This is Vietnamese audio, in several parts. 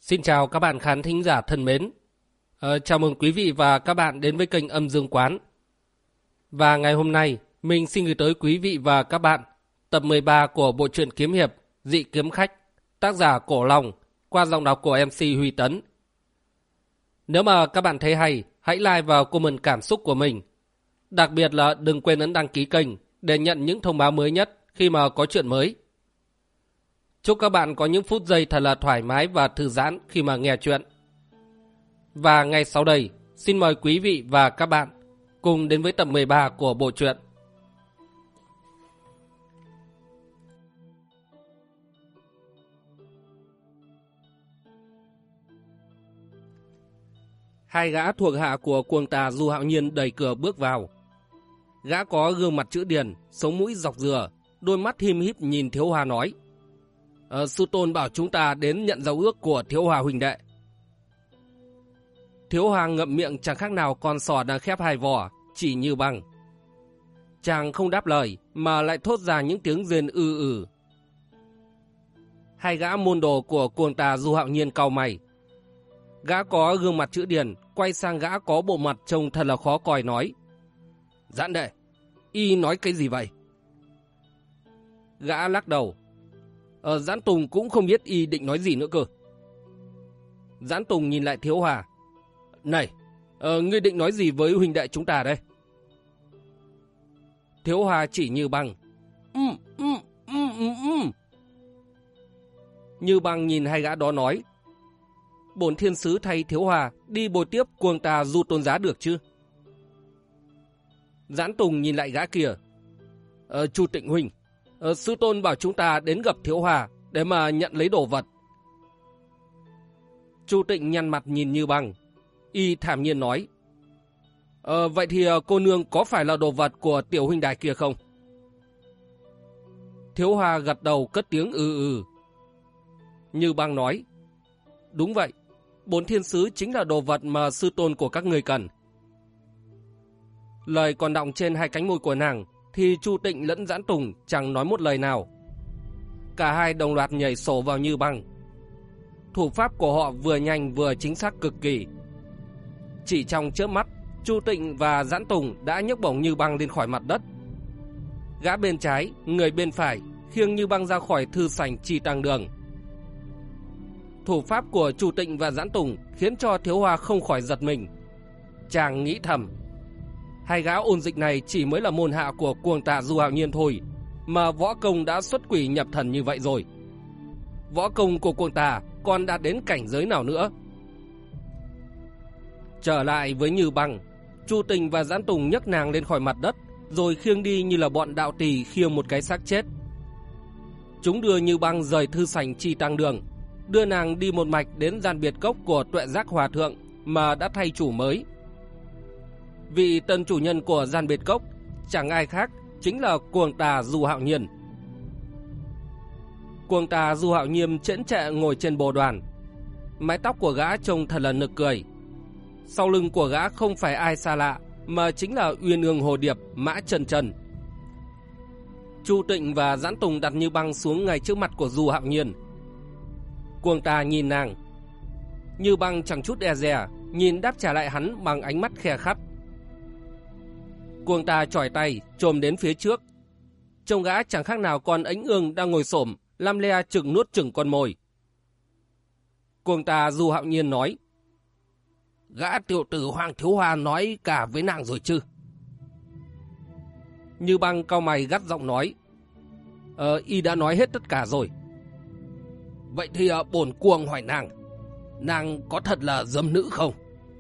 Xin chào các bạn khán thính giả thân mến. Chào mừng quý vị và các bạn đến với kênh Âm Dương Quán. Và ngày hôm nay, mình xin gửi tới quý vị và các bạn tập 13 của bộ truyện kiếm hiệp Dị Kiếm Khách, tác giả Cổ Long, qua giọng đọc của MC Huy Tấn. Nếu mà các bạn thấy hay, hãy like và comment cảm xúc của mình. Đặc biệt là đừng quên ấn đăng ký kênh để nhận những thông báo mới nhất khi mà có chuyện mới. Chúc các bạn có những phút giây thật là thoải mái và thư giãn khi mà nghe chuyện. Và ngay sau đây, xin mời quý vị và các bạn cùng đến với tập 13 của bộ truyện. Hai gã thuộc hạ của cuồng tà Du Hạo Nhiên đẩy cửa bước vào. Gã có gương mặt chữ điền, sống mũi dọc dừa, đôi mắt him híp nhìn Thiếu Hòa nói: Sư tôn bảo chúng ta đến nhận giao ước của Thiếu Hòa huynh đệ. Thiếu Hòa ngậm miệng chẳng khác nào con sò đang khép hai vỏ, chỉ như băng. Chàng không đáp lời mà lại thốt ra những tiếng rên ư. Hai gã môn đồ của cuồng tà Du Hạo Nhiên cau mày. Gã có gương mặt chữ điền quay sang gã có bộ mặt trông thật là khó coi nói: Giãn đệ, y nói cái gì vậy? Gã lắc đầu: Giãn Tùng cũng không biết y định nói gì nữa cơ. Giãn Tùng nhìn lại Thiếu Hòa: Này, ngươi định nói gì với huynh đệ chúng ta đây? Thiếu Hòa chỉ như băng: Như băng nhìn hai gã đó nói: Bổn thiên sứ thay Thiếu Hòa đi bồi tiếp cuồng tà Du tôn giá được chứ? Giãn Tùng nhìn lại gã kia: Chu Tịnh huynh, sư tôn bảo chúng ta đến gặp Thiếu Hòa để mà nhận lấy đồ vật. Chu Tịnh nhăn mặt nhìn Như Băng, y thản nhiên nói: Vậy thì cô nương có phải là đồ vật của tiểu huynh đài kia không? Thiếu Hòa gật đầu cất tiếng ư. Như Băng nói: Đúng vậy, bổn thiên sứ chính là đồ vật mà sư tôn của các người cần. Lời còn đọng trên hai cánh môi của nàng thì Chu Tịnh lẫn Giãn Tùng chẳng nói một lời nào. Cả hai đồng loạt nhảy sổ vào Như Băng. Thủ pháp của họ vừa nhanh vừa chính xác cực kỳ. Chỉ trong chớp mắt, Chu Tịnh và Giãn Tùng đã nhấc bổng Như Băng lên khỏi mặt đất. Gã bên trái, người bên phải khiêng Như Băng ra khỏi thư sảnh Chi Tăng Đường. Thủ pháp của Chu Tịnh và Giãn Tùng khiến cho Thiếu Hòa không khỏi giật mình. Chàng nghĩ thầm: hai gã ôn dịch này chỉ mới là môn hạ của cuồng tà Du Hạo Nhiên thôi, mà võ công đã xuất quỷ nhập thần như vậy rồi. Võ công của cuồng tà còn đạt đến cảnh giới nào nữa? Trở lại với Như Băng, Chu Tịnh và Giãn Tùng nhấc nàng lên khỏi mặt đất, rồi khiêng đi như là bọn đạo tỳ khiêng một cái xác chết. Chúng đưa Như Băng rời thư sảnh Chi Tăng Đường, đưa nàng đi một mạch đến gian biệt cốc của Tuệ Giác Hòa Thượng mà đã thay chủ mới. Vị tân chủ nhân của gian biệt cốc chẳng ai khác chính là cuồng tà Du Hạo Nhiên. Cuồng tà Du Hạo Nhiên chễn chệ ngồi trên bồ đoàn. Mái tóc của gã trông thật là nực cười. Sau lưng của gã không phải ai xa lạ mà chính là Uyên Ương Hồ Điệp Mã Trần Trần. Chu Tịnh và Giãn Tùng đặt Như Băng xuống ngay trước mặt của Du Hạo Nhiên. Cuồng tà nhìn nàng. Như Băng chẳng chút e dè nhìn đáp trả lại hắn bằng ánh mắt khe khắt. Cuồng tà chỏi tay chồm đến phía trước. Trông gã chẳng khác nào con ánh ương đang ngồi xổm lăm le chừng nuốt chừng con mồi. Cuồng tà Du Hạo Nhiên nói: Gã tiểu tử Hoàng Thiếu Hòa nói cả với nàng rồi chứ? Như Băng cau mày gắt giọng nói: Y đã nói hết tất cả rồi. Vậy thì bổn cuồng hỏi nàng có thật là dâm nữ không?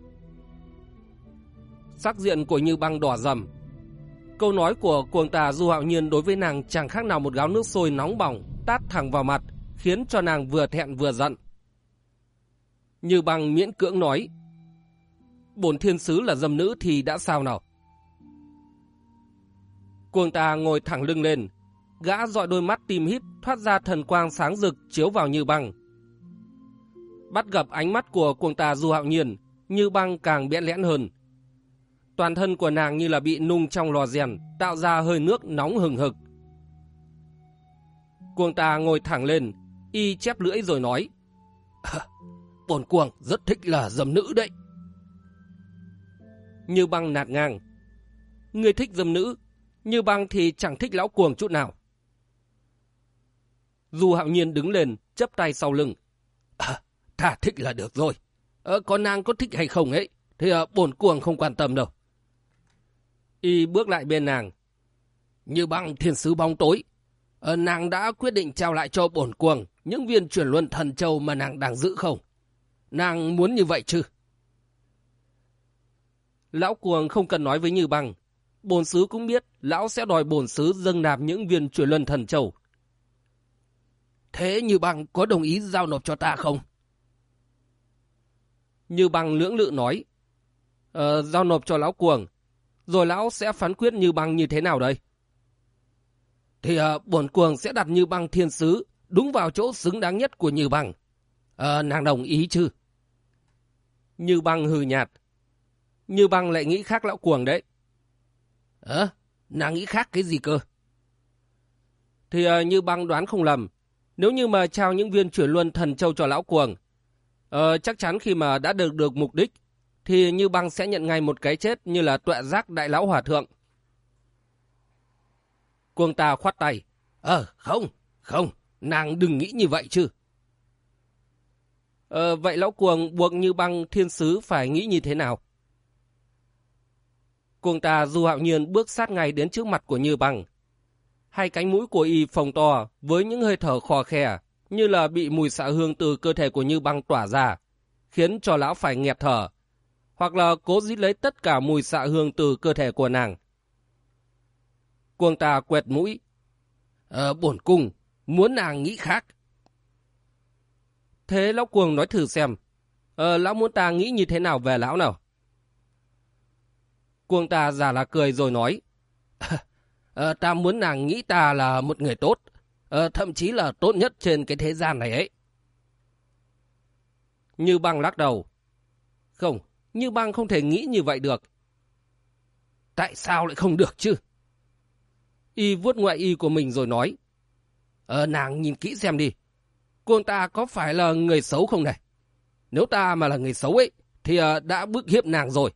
Sắc diện của Như Băng đỏ rầm. Câu nói của cuồng tà Du Hạo Nhiên đối với nàng chẳng khác nào một gáo nước sôi nóng bỏng tát thẳng vào mặt, khiến cho nàng vừa thẹn vừa giận. Như Băng miễn cưỡng nói: Bổn thiên sứ là dâm nữ thì đã sao nào? Cuồng tà ngồi thẳng lưng lên, gã dọi đôi mắt tim híp thoát ra thần quang sáng rực chiếu vào Như Băng. Bắt gặp ánh mắt của cuồng tà Du Hạo Nhiên, Như Băng càng bẽn lẽn hơn. Toàn thân của nàng như là bị nung trong lò rèn, tạo ra hơi nước nóng hừng hực. Cuồng tà ngồi thẳng lên, y chép lưỡi rồi nói: Bổn cuồng rất thích là dâm nữ đấy. Như Băng nạt ngang. Ngươi thích dâm nữ, Như Băng thì chẳng thích lão cuồng chút nào. Du Hạo Nhiên đứng lên, chắp tay sau lưng. Ta thích là được rồi. Còn nàng có thích hay không ấy, thì bổn cuồng không quan tâm đâu. Y bước lại bên nàng. Như Băng thiên sứ bóng tối, nàng đã quyết định trao lại cho bổn cuồng những viên chuyển luân thần châu mà nàng đang giữ không? Nàng muốn như vậy chứ? Lão cuồng không cần nói với Như Băng. Bổn sứ cũng biết lão sẽ đòi bổn sứ dâng nạp những viên chuyển luân thần châu. Thế Như Băng có đồng ý giao nộp cho ta không? Như Băng lưỡng lự nói. Giao nộp cho lão cuồng, rồi lão sẽ phán quyết Như Băng như thế nào đây? Thì bổn cuồng sẽ đặt Như Băng thiên sứ đúng vào chỗ xứng đáng nhất của Như Băng. Nàng đồng ý chứ? Như Băng hừ nhạt. Như Băng lại nghĩ khác lão cuồng đấy. Nàng nghĩ khác cái gì cơ? Thì Như Băng đoán không lầm, nếu như mà trao những viên chuyển luân thần châu cho lão cuồng, chắc chắn khi mà đã được mục đích, thì Như Băng sẽ nhận ngay một cái chết như là Tuệ Giác đại lão hòa thượng. Cuồng ta khoát tay. Không, nàng đừng nghĩ như vậy chứ. Vậy lão cuồng buộc Như Băng thiên sứ phải nghĩ như thế nào? Cuồng ta Du Hạo Nhiên bước sát ngay đến trước mặt của Như Băng. Hai cánh mũi của y phồng to với những hơi thở khò khè, như là bị mùi xạ hương từ cơ thể của Như Băng tỏa ra, khiến cho lão phải nghẹt thở, hoặc là cố rít lấy tất cả mùi xạ hương từ cơ thể của nàng. Cuồng ta quẹt mũi. Bổn cung muốn nàng nghĩ khác. Thế lão cuồng nói thử xem, lão muốn ta nghĩ như thế nào về lão nào? Cuồng ta giả là cười rồi nói. Ta muốn nàng nghĩ ta là một người tốt, thậm chí là tốt nhất trên cái thế gian này ấy. Như Băng lắc đầu. Không, Như Băng không thể nghĩ như vậy được. Tại sao lại không được chứ? Y vuốt ngoại y của mình rồi nói. Nàng nhìn kỹ xem đi. Cuồng ta có phải là người xấu không này? Nếu ta mà là người xấu ấy, thì đã bức hiếp nàng rồi.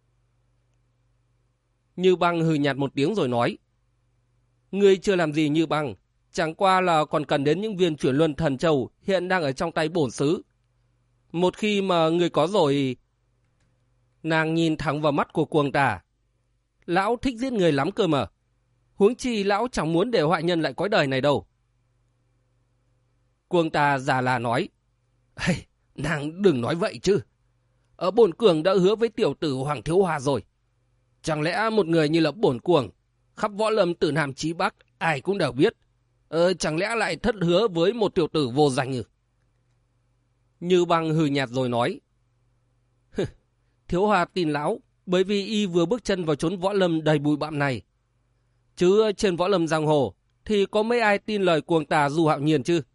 Như Băng hừ nhạt một tiếng rồi nói. Ngươi chưa làm gì Như Băng, chẳng qua là còn cần đến những viên chuyển luân thần châu hiện đang ở trong tay bổn sứ. Một khi mà ngươi có rồi... Nàng nhìn thẳng vào mắt của cuồng ta. Lão thích giết người lắm cơ mà. Huống chi lão chẳng muốn để họa nhân lại cõi đời này đâu. Cuồng ta già là nói. Nàng đừng nói vậy chứ. Bổn cuồng đã hứa với tiểu tử Hoàng Thiếu Hòa rồi. Chẳng lẽ một người như là bổn cuồng, khắp võ lâm từ Nam chí Bắc, ai cũng đều biết. Chẳng lẽ lại thất hứa với một tiểu tử vô danh ư? Như Băng hừ nhạt rồi nói. Thiếu Hòa tin lão, bởi vì y vừa bước chân vào chốn võ lâm đầy bụi bặm này. Chứ trên võ lâm giang hồ, thì có mấy ai tin lời cuồng tà Du Hạo Nhiên chứ?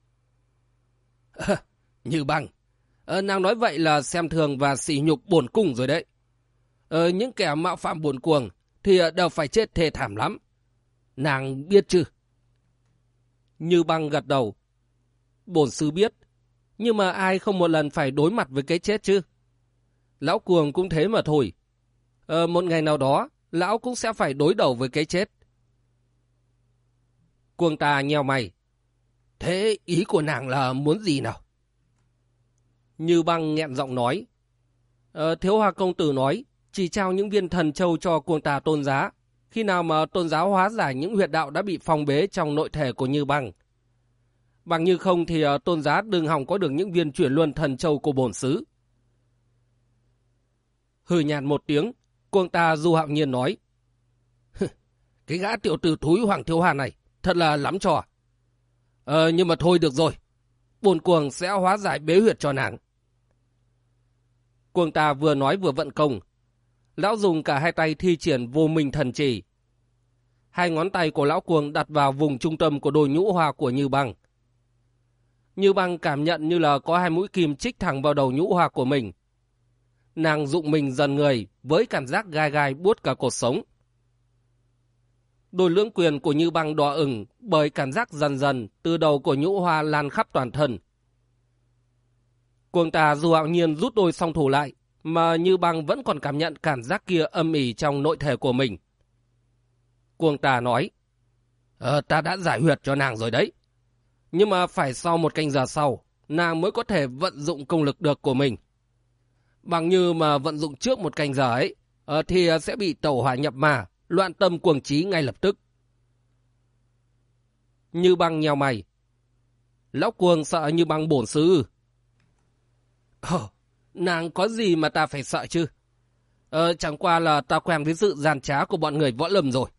Như Băng, nàng nói vậy là xem thường và sỉ nhục bổn cung rồi đấy. Những kẻ mạo phạm bổn cuồng thì đều phải chết thê thảm lắm. Nàng biết chứ? Như Băng gật đầu. Bổn sứ biết, nhưng mà ai không một lần phải đối mặt với cái chết chứ? Lão cuồng cũng thế mà thôi. Một ngày nào đó, lão cũng sẽ phải đối đầu với cái chết. Cuồng ta nheo mày. Thế ý của nàng là muốn gì nào? Như Băng nghẹn giọng nói. Thiếu Hòa công tử nói, chỉ trao những viên thần châu cho cuồng tà tôn giá, khi nào mà tôn giáo hóa giải những huyệt đạo đã bị phong bế trong nội thể của Như Băng. Bằng như không thì tôn giá đừng hòng có được những viên chuyển luân thần châu của bổn sứ. Hừ nhạt một tiếng, cuồng tà Du Hạo Nhiên nói. Cái gã tiểu tử thúi Hoàng Thiếu Hà này thật là lắm trò. Nhưng mà thôi được rồi, bổn cuồng sẽ hóa giải bế huyệt cho nàng. Cuồng tà vừa nói vừa vận công. Lão dùng cả hai tay thi triển vô minh thần chỉ. Hai ngón tay của lão cuồng đặt vào vùng trung tâm của đôi nhũ hoa của Như Băng. Như Băng cảm nhận như là có hai mũi kim chích thẳng vào đầu nhũ hoa của mình. Nàng rụng mình dần người với cảm giác gai gai buốt cả cột sống. Đôi lưỡng quyền của Như Băng đỏ ửng bởi cảm giác dần dần từ đầu của nhũ hoa lan khắp toàn thân. Cuồng Tà dù hạo nhiên rút đôi song thủ lại, mà Như Băng vẫn còn cảm nhận cảm giác kia âm ỉ trong nội thể của mình. Cuồng Tà nói, ta đã giải huyệt cho nàng rồi đấy. Nhưng mà phải sau 1 canh giờ sau, nàng mới có thể vận dụng công lực được của mình. Bằng như mà vận dụng trước 1 canh giờ ấy, thì sẽ bị tẩu hỏa nhập ma, loạn tâm cuồng trí ngay lập tức. Như Băng nheo mày. Lão Cuồng sợ Như Băng bổn sư. Nàng có gì mà ta phải sợ chứ? Chẳng qua là ta quen với sự gian trá của bọn người võ lâm rồi.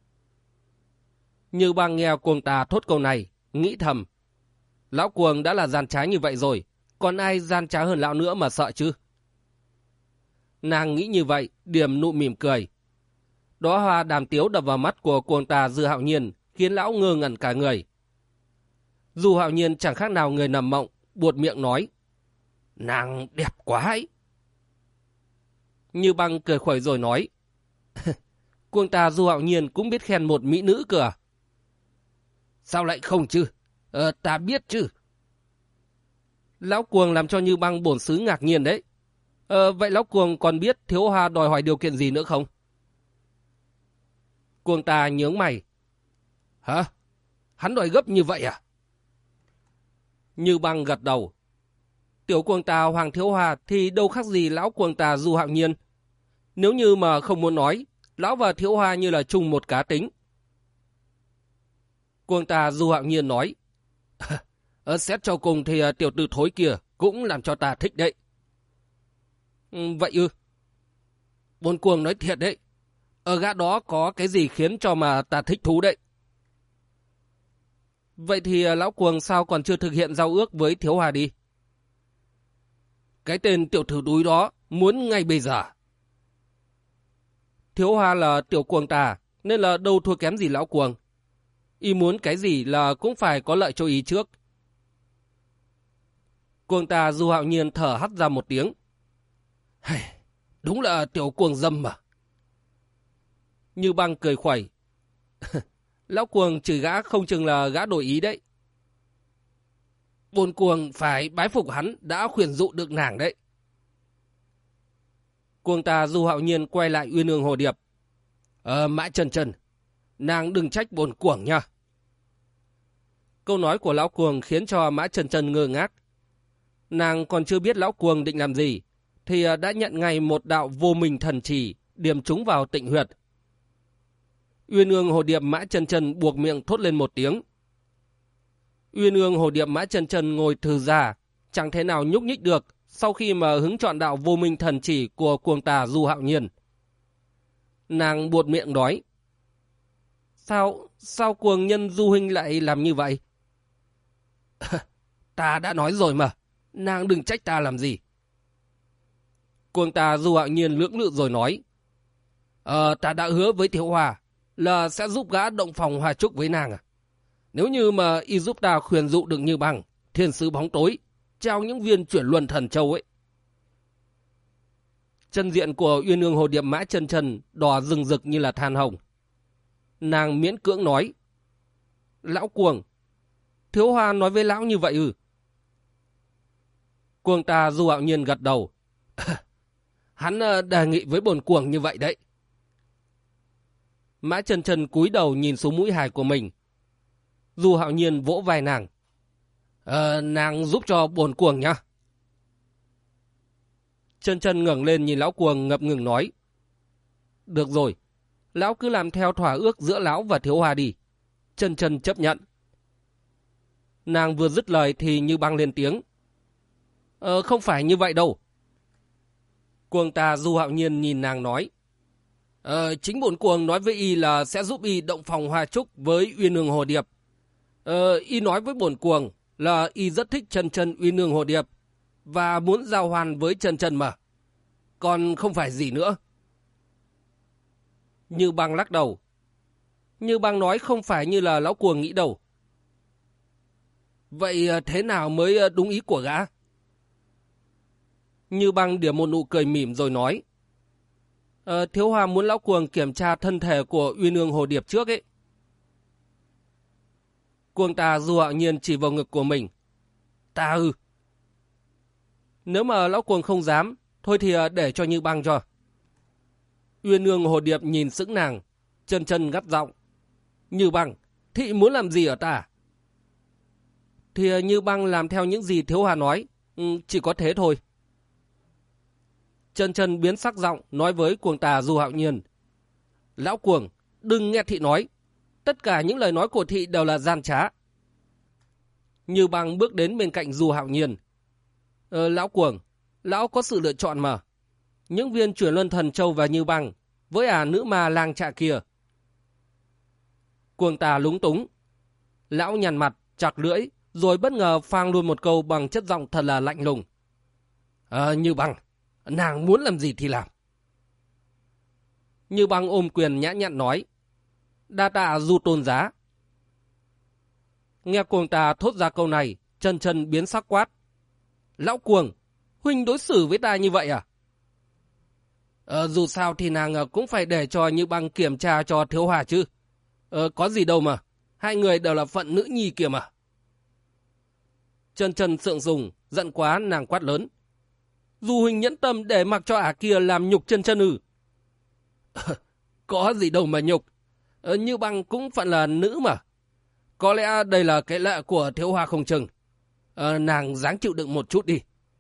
Như Băng nghe Cuồng Tà thốt câu này, nghĩ thầm. Lão Cuồng đã là gian trá như vậy rồi, còn ai gian trá hơn lão nữa mà sợ chứ? Nàng nghĩ như vậy, điềm nụ mỉm cười. Đóa hoa đàm tiếu đập vào mắt của Cuồng Tà Dư Hạo Nhiên, khiến lão ngơ ngẩn cả người. Dư Hạo Nhiên chẳng khác nào người nằm mộng, buột miệng nói. Nàng đẹp quá ấy. Như Băng cười khuẩy rồi nói. Cuồng Tà Dư Hạo Nhiên cũng biết khen một mỹ nữ cơ à? Sao lại không chứ? Ta biết chứ. Lão Cuồng làm cho Như Băng bổn xứ ngạc nhiên đấy. Vậy Lão Cuồng còn biết Thiếu Hoa đòi hỏi điều kiện gì nữa không? Cuồng Tà nhướng mày. Hả? Hắn đòi gấp như vậy à? Như Băng gật đầu. Tiểu Cuồng Tà Hoàng Thiếu Hoa thì đâu khác gì Lão Cuồng Tà Du Hạo Nhiên. Nếu như mà không muốn nói, Lão và Thiếu Hoa như là chung một cá tính. Cuồng Tà Du Hạo Nhiên nói. Xét cho cùng thì tiểu tử thối kia cũng làm cho ta thích đấy. Vậy ư? Bồn Cuồng nói thiệt đấy. Ở gã đó có cái gì khiến cho mà ta thích thú đấy. Vậy thì Lão Cuồng sao còn chưa thực hiện giao ước với Thiếu Hoa đi? Cái tên tiểu tử đuối đó muốn ngay bây giờ. Thiếu Hoa là tiểu Cuồng Tà, nên là đâu thua kém gì Lão Cuồng. Y muốn cái gì là cũng phải có lợi cho y trước. Cuồng Tà Du Hạo Nhiên thở hắt ra một tiếng. Đúng là tiểu cuồng dâm mà. Như Băng cười khuẩy. Lão Cuồng chửi gã không chừng là gã đổi ý đấy. Bồn Cuồng phải bái phục hắn đã khuyển dụ được nàng đấy. Cuồng Tà Du Hạo Nhiên quay lại Uyên Ương Hồ Điệp. Mã Trần Trần, nàng đừng trách bồn Cuồng nha. Câu nói của Lão Cuồng khiến cho Mã Trần Trần ngơ ngác. Nàng còn chưa biết Lão Cuồng định làm gì, thì đã nhận ngay một đạo vô minh thần chỉ điểm trúng vào tịnh huyệt. Uyên Ương Hồ Điệp Mã Trần Trần buộc miệng thốt lên một tiếng. Uyên Ương Hồ Điệp Mã Trần Trần ngồi thừ ra, chẳng thể nào nhúc nhích được sau khi mà hứng chọn đạo vô minh thần chỉ của Cuồng Tà Du Hạo Nhiên. Nàng buột miệng nói. Sao Cuồng nhân Du huynh lại làm như vậy? Ta đã nói rồi mà, nàng đừng trách ta làm gì. Cuồng Tà Du Hạo Nhiên lưỡng lự rồi nói. Ta đã hứa với Thiếu Hoa là sẽ giúp gã động phòng hòa trúc với nàng à. Nếu như mà y giúp ta khuyên dụ được Như Băng, thiên sứ bóng tối, trao những viên chuyển luân thần châu ấy. Chân diện của Uyên Ương Hồ Điệp Mã Trần Trần đỏ rừng rực như là than hồng. Nàng miễn cưỡng nói. Lão Cuồng, Thiếu Hoa nói với lão như vậy ư? Cuồng Tà Du Hạo Nhiên gật đầu. Hắn đề nghị với bồn Cuồng như vậy đấy. Mã Trần Trần cúi đầu nhìn xuống mũi hài của mình. Du Hạo Nhiên vỗ vai nàng. Nàng giúp cho bồn Cuồng nhá. Trần Trần ngẩng lên nhìn Lão Cuồng ngập ngừng nói. Được rồi, lão cứ làm theo thỏa ước giữa lão và Thiếu Hoa đi. Trần Trần chấp nhận. Nàng vừa dứt lời thì Như Băng lên tiếng. Không phải như vậy đâu. Cuồng Tà Du Hạo Nhiên nhìn nàng nói. Chính bổn Cuồng nói với y là sẽ giúp y động phòng hòa trúc với Uyên Ương Hồ Điệp. Y nói với bổn Cuồng là y rất thích Trần Trần Uyên Ương Hồ Điệp và muốn giao hoàn với Trần Trần mà. Còn không phải gì nữa. Như Băng lắc đầu. Như Băng nói không phải như là Lão Cuồng nghĩ đâu. Vậy thế nào mới đúng ý của gã? Như Băng điểm một nụ cười mỉm rồi nói. Thiếu Hoa muốn Lão Cuồng kiểm tra thân thể của Uyên Ương Hồ Điệp trước ấy. Cuồng Tà Du Hạo Nhiên chỉ vào ngực của mình. Ta ư? Nếu mà lão cuồng không dám, thôi thì để cho Như Băng cho. Uyên Ương Hồ Điệp nhìn sững nàng, chân chân gắt giọng. Như Băng, thị muốn làm gì ở ta? Thì Như Băng làm theo những gì Thiếu Hà nói, chỉ có thế thôi. Chân chân biến sắc giọng nói với cuồng tà Du Hạo Nhiên. Lão cuồng, đừng nghe thị nói. Tất cả những lời nói của thị đều là gian trá. Như Băng bước đến bên cạnh Du Hạo Nhiên. Lão cuồng, lão có sự lựa chọn mà. Những viên chuyển luân thần châu và Như Băng, với nữ ma lang trạ kia. Cuồng tà lúng túng. Lão nhằn mặt, chặt lưỡi, rồi bất ngờ phang luôn một câu bằng chất giọng thật là lạnh lùng. Như Băng, nàng muốn làm gì thì làm. Như Băng ôm quyền nhã nhặn nói. Đa tạ Du tôn giá. Nghe cuồng tà thốt ra câu này, chân chân biến sắc quát. Lão cuồng, huynh đối xử với ta như vậy à? Dù sao thì nàng cũng phải để cho Như Băng kiểm tra cho Thiếu Hòa chứ. Có gì đâu mà, hai người đều là phận nữ nhi kìa mà. Chân chân sượng sùng, giận quá nàng quát lớn. Dù huynh nhẫn tâm để mặc cho kia làm nhục chân chân ư? Có gì đâu mà nhục. Như Băng cũng phận là nữ mà. Có lẽ đây là cái lệ của Thiếu Hòa không chừng. Nàng dáng chịu đựng một chút đi.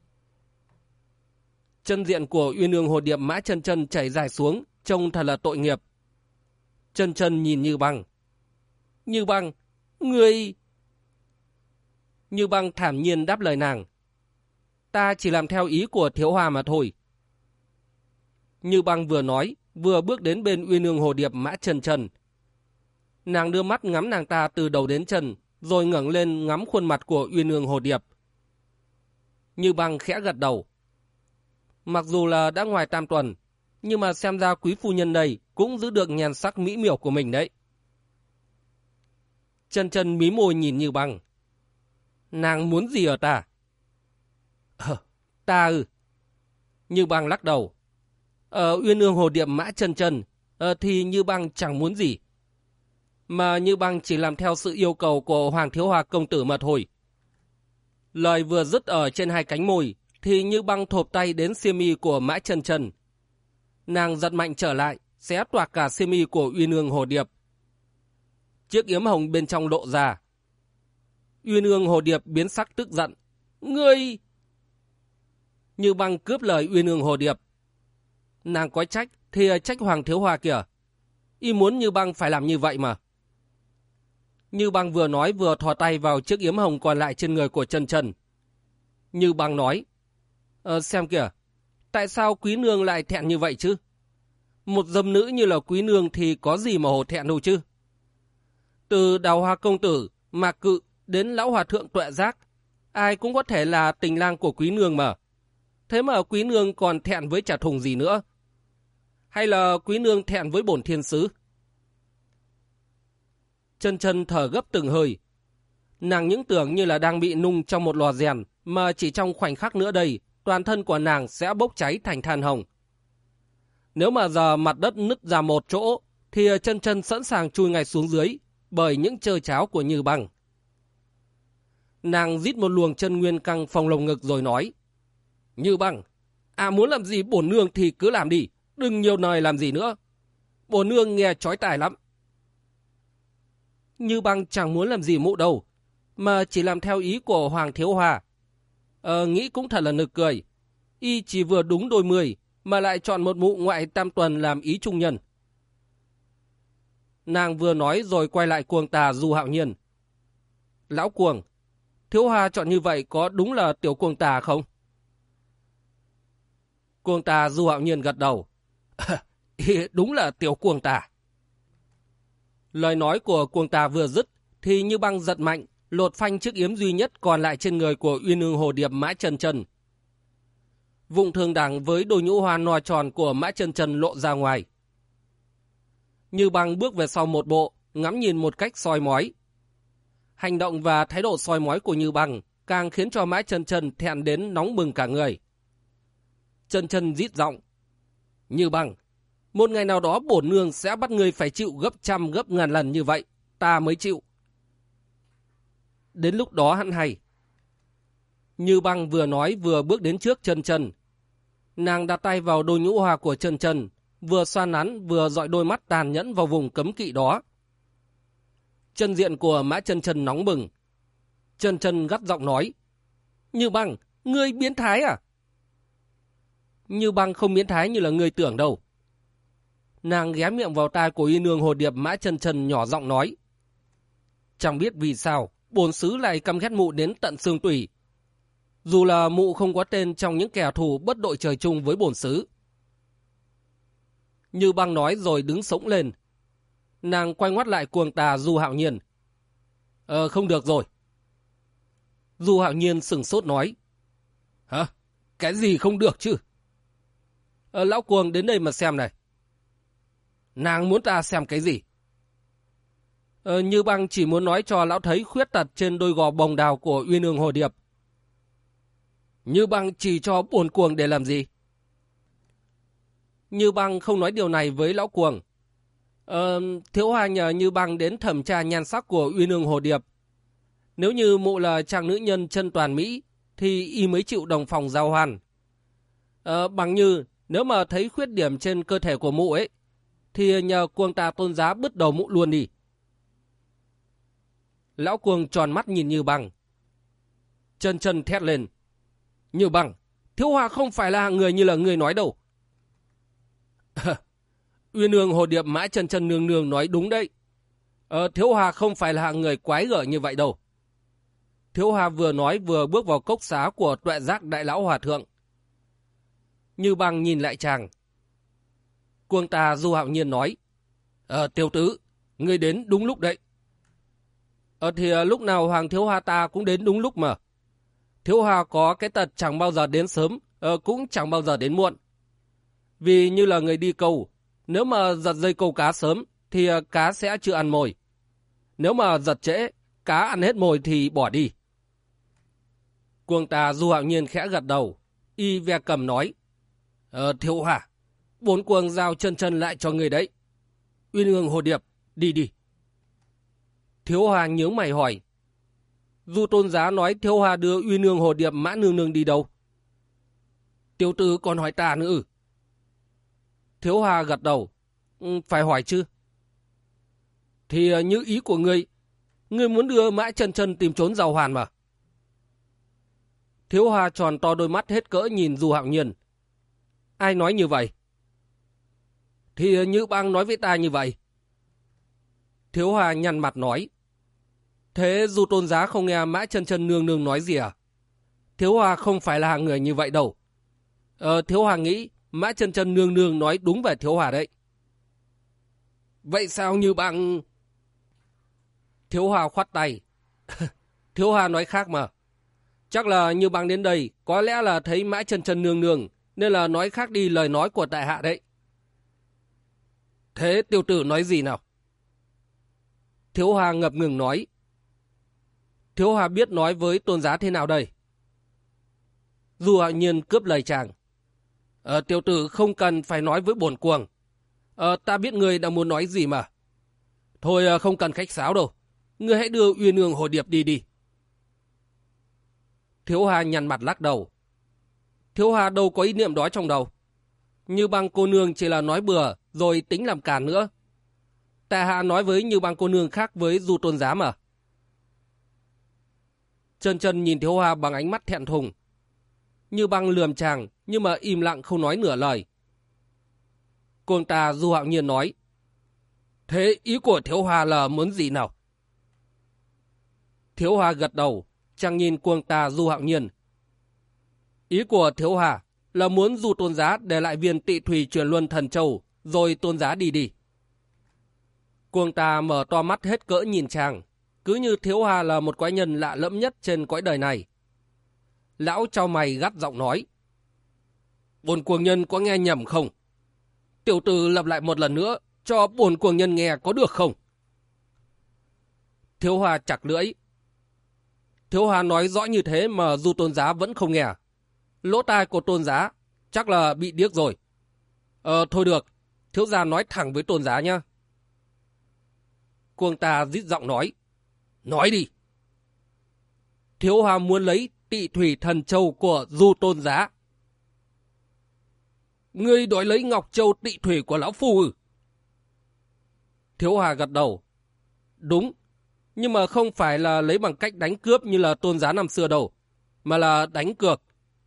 Chân diện của Uyên Ương Hồ Điệp Mã Chân Chân chảy dài xuống, trông thật là tội nghiệp. Chân Chân nhìn Như Băng. Như Băng, ngươi... Như Băng thản nhiên đáp lời nàng. Ta chỉ làm theo ý của Thiếu Hòa mà thôi. Như Băng vừa nói, vừa bước đến bên Uyên Ương Hồ Điệp Mã Chân Chân. Nàng đưa mắt ngắm nàng ta từ đầu đến chân, rồi ngẩng lên ngắm khuôn mặt của Uyên Ương Hồ Điệp. Như Băng khẽ gật đầu. Mặc dù là đã ngoài tam tuần, nhưng mà xem ra quý phu nhân này cũng giữ được nhan sắc mỹ miều của mình đấy. Chân chân mí môi nhìn Như Băng. Nàng muốn gì ở ta? Ta ư? Như Băng lắc đầu. Uyên Ương Hồ Điệp Mã Chân Chân thì Như Băng chẳng muốn gì. Mà Như Băng chỉ làm theo sự yêu cầu của Hoàng Thiếu Hòa công tử mà thôi. Lời vừa dứt ở trên hai cánh môi, thì Như Băng thộp tay đến xiêm y của Mã Chân Chân. Nàng giật mạnh trở lại, xé toạc cả xiêm y của Uyên Ương Hồ Điệp. Chiếc yếm hồng bên trong lộ ra. Uyên Ương Hồ Điệp biến sắc tức giận. Ngươi! Như Băng cướp lời Uyên Ương Hồ Điệp. Nàng có trách thì trách Hoàng Thiếu Hòa kìa. Y muốn Như Băng phải làm như vậy mà. Như Băng vừa nói vừa thò tay vào chiếc yếm hồng còn lại trên người của Chân Chân. Như Băng nói. Xem kìa, tại sao quý nương lại thẹn như vậy chứ? Một dâm nữ như là quý nương thì có gì mà hổ thẹn đâu chứ? Từ Đào Hoa công tử, Mạc Cự đến lão hòa thượng Tuệ Giác, ai cũng có thể là tình lang của quý nương mà. Thế mà quý nương còn thẹn với Trà Thùng gì nữa? Hay là quý nương thẹn với bổn thiên sứ? Chân Chân thở gấp từng hơi. Nàng những tưởng như là đang bị nung trong một lò rèn, mà chỉ trong khoảnh khắc nữa đây, toàn thân của nàng sẽ bốc cháy thành than hồng. Nếu mà giờ mặt đất nứt ra một chỗ, thì Chân Chân sẵn sàng chui ngay xuống dưới, bởi những trơ cháo của Như Băng. Nàng rít một luồng chân nguyên căng phòng lồng ngực rồi nói. Như Băng, muốn làm gì bổn nương thì cứ làm đi, đừng nhiều lời làm gì nữa. Bổn nương nghe chói tai lắm. Như Băng chẳng muốn làm gì mụ đâu, mà chỉ làm theo ý của Hoàng Thiếu Hòa. Nghĩ cũng thật là nực cười. Y chỉ vừa đúng đôi mươi, mà lại chọn một mụ ngoại tam tuần làm ý trung nhân. Nàng vừa nói rồi quay lại cuồng tà Du Hạo Nhiên. Lão cuồng, Thiếu Hòa chọn như vậy có đúng là tiểu cuồng tà không? Cuồng tà Du Hạo Nhiên gật đầu. Đúng là tiểu cuồng tà. Lời nói của cuồng tà vừa dứt, thì Như Băng giật mạnh, lột phanh chiếc yếm duy nhất còn lại trên người của Uyên Ương Hồ Điệp Mã Chân Chân. Vụng thường đẳng với đôi nhũ hoa nò tròn của Mã Chân Chân lộ ra ngoài. Như Băng bước về sau một bộ, ngắm nhìn một cách soi mói. Hành động và thái độ soi mói của Như Băng càng khiến cho Mã Chân Chân thẹn đến nóng bừng cả người. Chân Chân rít giọng. Như Băng, một ngày nào đó bổn nương sẽ bắt ngươi phải chịu gấp trăm gấp ngàn lần như vậy, ta mới chịu. Đến lúc đó hắn hay. Như Băng vừa nói vừa bước đến trước Chân Chân. Nàng đặt tay vào đôi nhũ hoa của Chân Chân, vừa xoa nắn vừa dọi đôi mắt tàn nhẫn vào vùng cấm kỵ đó. Chân diện của Mã Chân Chân nóng bừng. Chân Chân gắt giọng nói: Như Băng, ngươi biến thái à? Như Băng không biến thái như là ngươi tưởng đâu. Nàng ghé miệng vào tai của Uy Nương Hồ Điệp Mã Chân Chân nhỏ giọng nói: Chẳng biết vì sao bổn xứ lại căm ghét mụ đến tận xương tủy. Dù là mụ không có tên trong những kẻ thù bất đội trời chung với bổn xứ. Như Băng nói rồi đứng sống lên. Nàng quay ngoắt lại cuồng tà Du Hạo Nhiên. Không được rồi. Du Hạo Nhiên sửng sốt nói: Hả? Cái gì không được chứ? Lão Cuồng đến đây mà xem này. Nàng muốn ta xem cái gì? Như Băng chỉ muốn nói cho lão thấy khuyết tật trên đôi gò bồng đào của Uy Nương Hồ Điệp. Như Băng chỉ cho bổn Cuồng để làm gì? Như Băng không nói điều này với lão Cuồng. Thiếu Hoa nhờ Như Băng đến thẩm tra nhan sắc của Uy Nương Hồ Điệp. Nếu như mụ là chàng nữ nhân chân toàn Mỹ, thì y mới chịu đồng phòng giao hoan. Bằng như nếu mà thấy khuyết điểm trên cơ thể của mụ ấy, thì nhờ Cuồng ta tôn giá bứt đầu mụ luôn đi. Lão Cuồng tròn mắt nhìn Như Băng. Chân Chân thét lên: Như Băng, Thiếu Hoa không phải là người như là người nói đâu. Uyên Nương Hồ Điệp Mã Chân Chân nương nương nói đúng đấy. Thiếu Hoa không phải là hạng người quái gở như vậy đâu. Thiếu Hoa vừa nói vừa bước vào cốc xá của Tuệ Giác Đại Lão Hòa Thượng. Như Băng nhìn lại chàng. Cuồng tà Du Hạo Nhiên nói: Tiểu tứ, ngươi đến đúng lúc đấy. Thì lúc nào Hoàng Thiếu Hoa ta cũng đến đúng lúc mà. Thiếu Hoa có cái tật chẳng bao giờ đến sớm, cũng chẳng bao giờ đến muộn. Vì như là người đi câu, nếu mà giật dây câu cá sớm thì cá sẽ chưa ăn mồi. Nếu mà giật trễ, cá ăn hết mồi thì bỏ đi. Cuồng tà Du Hạo Nhiên khẽ gật đầu, y ve cầm nói: Thiếu Hoa, bổn Cuồng giao Chân Chân lại cho người đấy. Uy Nương Hồ Điệp, đi đi. Thiếu Hoa nhướng mày hỏi: Du tôn giá nói Thiếu Hoa đưa Uy Nương Hồ Điệp Mã nương nương đi đâu? Tiểu tử còn hỏi ta nữa. Thiếu Hoa gật đầu: Phải hỏi chứ. Thì như ý của ngươi muốn đưa Mã Chân Chân tìm trốn giàu hoàn mà. Thiếu Hoa tròn to đôi mắt hết cỡ nhìn Du Hạo Nhiên. Ai nói như vậy? Thì Như Băng nói với ta như vậy. Thiếu Hoa nhăn mặt nói: Thế Du tôn giá không nghe Mã Chân Chân nương nương nói gì à? Thiếu Hoa không phải là hạng người như vậy đâu. Thiếu Hoa nghĩ Mã Chân Chân nương nương nói đúng về Thiếu Hoa đấy. Vậy sao Như Băng? Thiếu Hoa khoát tay. Thiếu Hoa nói khác mà. Chắc là Như Băng đến đây có lẽ là thấy Mã Chân Chân nương nương nên là nói khác đi lời nói của tại hạ đấy. Thế tiểu tử nói gì nào? Thiếu Hoa ngập ngừng nói: Thiếu Hoa biết nói với tôn giá thế nào đây? Du Hạo Nhiên cướp lời chàng: Tiểu tử không cần phải nói với bổn Cuồng. Ta biết ngươi đang muốn nói gì mà. Thôi không cần khách sáo đâu. Ngươi hãy đưa Uy Nương Hồ Điệp đi đi. Thiếu Hoa nhăn mặt lắc đầu. Thiếu Hoa đâu có ý niệm đó trong đầu. Như Băng cô nương chỉ là nói bừa rồi tính làm càn nữa. Tại hạ nói với Như Băng cô nương khác với Du tôn giá mà. Chân Chân nhìn Thiếu Hoa bằng ánh mắt thẹn thùng. Như Băng lườm chàng nhưng mà im lặng không nói nửa lời. Cuồng tà Du Hạo Nhiên nói: Thế ý của Thiếu Hoa là muốn gì nào? Thiếu Hoa gật đầu, chàng nhìn cuồng tà Du Hạo Nhiên. Ý của Thiếu Hoa là muốn Du tôn giá để lại viên Tị Thủy Truyền Luân Thần Châu, rồi tôn giá đi đi. Cuồng tà mở to mắt hết cỡ nhìn chàng, cứ như Thiếu Hoa là một quái nhân lạ lẫm nhất trên cõi đời này. Lão chau mày gắt giọng nói: Bổn Cuồng nhân có nghe nhầm không? Tiểu tử lặp lại một lần nữa cho bổn Cuồng nhân nghe có được không? Thiếu Hoa chặt lưỡi. Thiếu Hoa nói rõ như thế mà Du tôn giá vẫn không nghe. Lỗ tai của tôn giá chắc là bị điếc rồi. Thôi được, thiếu gia nói thẳng với tôn giá nhá. Cuồng tà rít giọng nói: Nói đi. Thiếu Hoa muốn lấy tị thủy thần châu của Du Tôn Giá. Ngươi đòi lấy ngọc châu tị thủy của lão phu ư? Thiếu Hà gật đầu. Đúng, nhưng mà không phải là lấy bằng cách đánh cướp như là Tôn Giá năm xưa đâu, mà là đánh cược.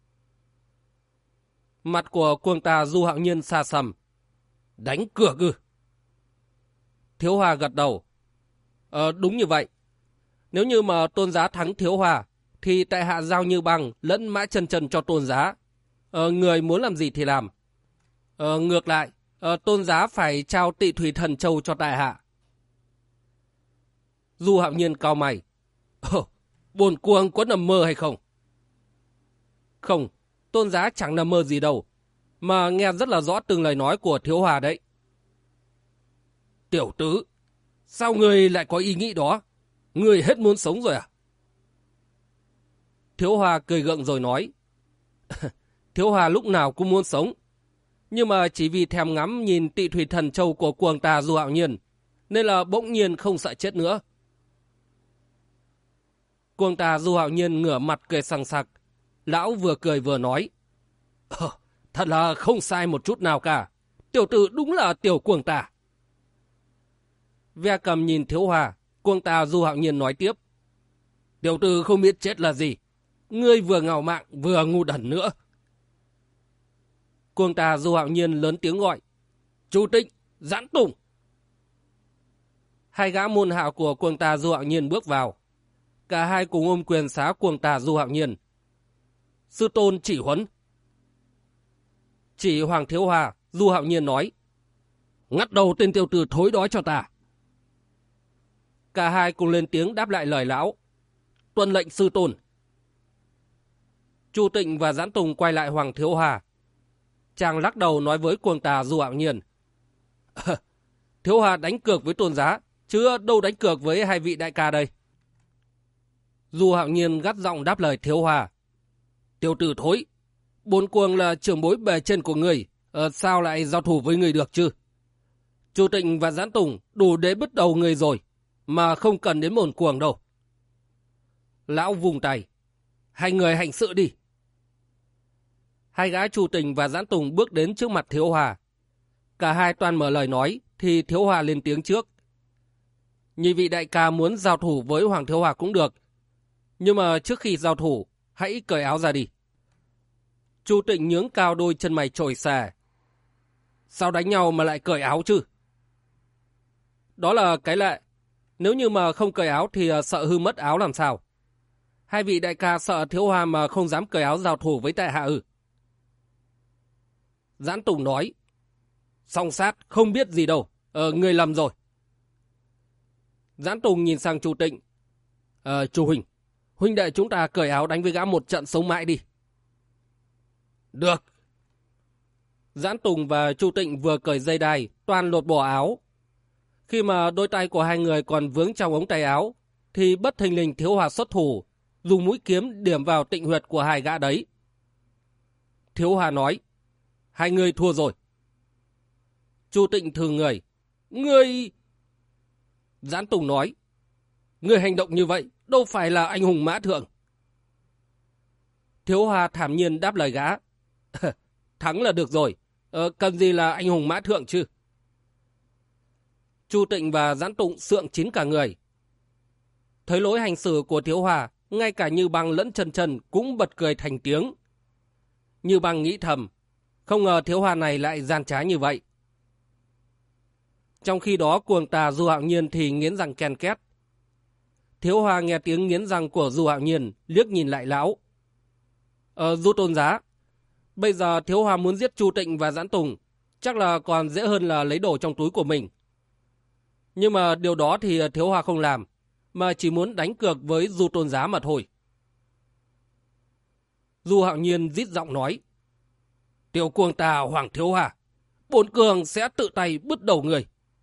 Mặt của Cuồng Tà Du Hạo Nhiên xa sầm. Đánh cược ư? Thiếu Hòa gật đầu. Đúng như vậy. Nếu như mà Tôn Giá thắng Thiếu Hòa, thì tại hạ giao Như Băng lẫn Mã Chân Chân cho Tôn Giá. Người muốn làm gì thì làm. Ngược lại, Tôn Giá phải trao tị thủy thần châu cho tại hạ. Du Hạo Nhiên cau mày. Bổn cuồng có nằm mơ hay không? Không, Tôn Giá chẳng nằm mơ gì đâu, mà nghe rất là rõ từng lời nói của Thiếu Hòa đấy. Tiểu tứ, sao ngươi lại có ý nghĩ đó? Ngươi hết muốn sống rồi à? Thiếu Hòa cười gượng rồi nói. Thiếu Hòa lúc nào cũng muốn sống, nhưng mà chỉ vì thèm ngắm nhìn tị thủy thần châu của Cuồng Tà Du Hạo Nhiên, nên là bỗng nhiên không sợ chết nữa. Cuồng Tà Du Hạo Nhiên ngửa mặt cười sằng sặc. Lão vừa cười vừa nói. Thật là không sai một chút nào cả. Tiểu tử đúng là tiểu Cuồng Tà. Ve Cầm nhìn Thiếu Hòa, Cuồng Tà Du Hạo Nhiên nói tiếp. Tiểu tử không biết chết là gì. Ngươi vừa ngạo mạn vừa ngu đần nữa. Cuồng Tà Du Hạo Nhiên lớn tiếng gọi. Chủ tịch, Giãn Tùng. Hai gã môn hạ của Cuồng Tà Du Hạo Nhiên bước vào. Cả hai cùng ôm quyền xá Cuồng Tà Du Hạo Nhiên. Sư tôn chỉ huấn. Chỉ Hoàng Thiếu Hòa, Du Hạo Nhiên nói. Ngắt đầu tên tiểu tử thối đó cho ta. Cả hai cùng lên tiếng đáp lại lời lão. Tuân lệnh sư tôn. Chu Tịnh và Giãn Tùng quay lại Hoàng Thiếu Hòa. Chàng lắc đầu nói với Cuồng Tà Du Hạo Nhiên. Thiếu Hòa đánh cược với Tôn Giá, chứ đâu đánh cược với hai vị đại ca đây. Du Hạo Nhiên gắt giọng đáp lời Thiếu Hòa. Tiểu tử thối, bổn cuồng là trưởng bối bề trên của người, sao lại giao thủ với người được chứ? Chu Tịnh và Giãn Tùng đủ để bứt đầu người rồi, mà không cần đến bổn cuồng đâu. Lão vùng tay. Hai người hành sự đi. Hai gã Chu Tịnh và Giãn Tùng bước đến trước mặt Thiếu Hòa. Cả hai toàn mở lời nói, thì Thiếu Hòa lên tiếng trước. Nhị vị đại ca muốn giao thủ với Hoàng Thiếu Hòa cũng được. Nhưng mà trước khi giao thủ, hãy cởi áo ra đi. Chu Tịnh nhướng cao đôi chân mày chổi xè. Sao đánh nhau mà lại cởi áo chứ? Đó là cái lệ. Nếu như mà không cởi áo thì sợ hư mất áo làm sao? Hai vị đại ca sợ Thiếu Hòa mà không dám cởi áo giao thủ với tại hạ ư? Giãn Tùng nói. Song sát không biết gì đâu. Người lầm rồi. Giãn Tùng nhìn sang Chu Tịnh. Chu Huỳnh, huynh đệ chúng ta cởi áo đánh với gã một trận sống mãi đi. Được. Giãn Tùng và Chu Tịnh vừa cởi dây đai, toàn lột bỏ áo. Khi mà đôi tay của hai người còn vướng trong ống tay áo, thì bất thình lình Thiếu Hòa xuất thủ, dùng mũi kiếm điểm vào tịnh huyệt của hai gã đấy. Thiếu Hòa nói. Hai người thua rồi. Chu Tịnh thừ người. Ngươi... Giãn Tùng nói. Ngươi hành động như vậy đâu phải là anh hùng mã thượng. Thiếu Hòa thản nhiên đáp lời gã. Thắng là được rồi. Cần gì là anh hùng mã thượng chứ? Chu Tịnh và Giãn Tùng sượng chín cả người. Thấy lối hành xử của Thiếu Hòa, ngay cả Như Băng lẫn Chân Chân cũng bật cười thành tiếng. Như Băng nghĩ thầm, không ngờ Thiếu Hòa này lại gian trá như vậy. Trong khi đó Cuồng Tà Du Hạo Nhiên thì nghiến răng ken két. Thiếu Hòa nghe tiếng nghiến răng của Du Hạo Nhiên, liếc nhìn lại lão. Du Tôn Giá, bây giờ Thiếu Hòa muốn giết Chu Tịnh và Giãn Tùng, chắc là còn dễ hơn là lấy đồ trong túi của mình. Nhưng mà điều đó thì Thiếu Hòa không làm, mà chỉ muốn đánh cược với Du Tôn Giá mà thôi. Du Hạo Nhiên rít giọng nói. Tiểu Cuồng Tà Hoàng Thiếu Hòa, bổn cường sẽ tự tay bứt đầu người.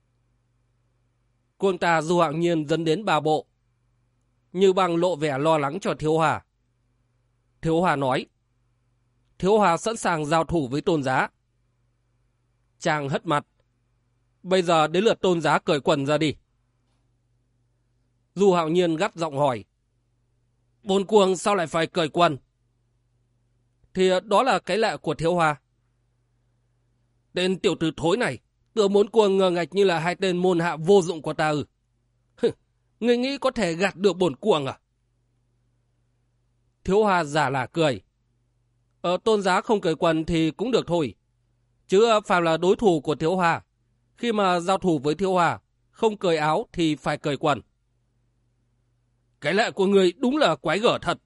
Cuồng Tà Du Hạo Nhiên dẫn đến 3 bộ. Như Băng lộ vẻ lo lắng cho Thiếu Hòa. Thiếu Hòa nói. Thiếu Hòa sẵn sàng giao thủ với Tôn Giá. Chàng hất mặt. Bây giờ đến lượt Tôn Giá cởi quần ra đi. Du Hạo Nhiên gắt giọng hỏi. Bổn cuồng sao lại phải cởi quần? Thì đó là cái lệ của Thiếu Hoa. Tên tiểu tử thối này, tựa muốn cuồng ngờ ngạch như là hai tên môn hạ vô dụng của ta ư? Ngươi nghĩ có thể gạt được bổn cuồng à? Thiếu Hoa giả là cười. Tôn giá không cởi quần thì cũng được thôi. Chứ phàm là đối thủ của Thiếu Hoa, khi mà giao thủ với Thiếu Hoa, không cởi áo thì phải cởi quần. Cái lệ của người đúng là quái gở thật.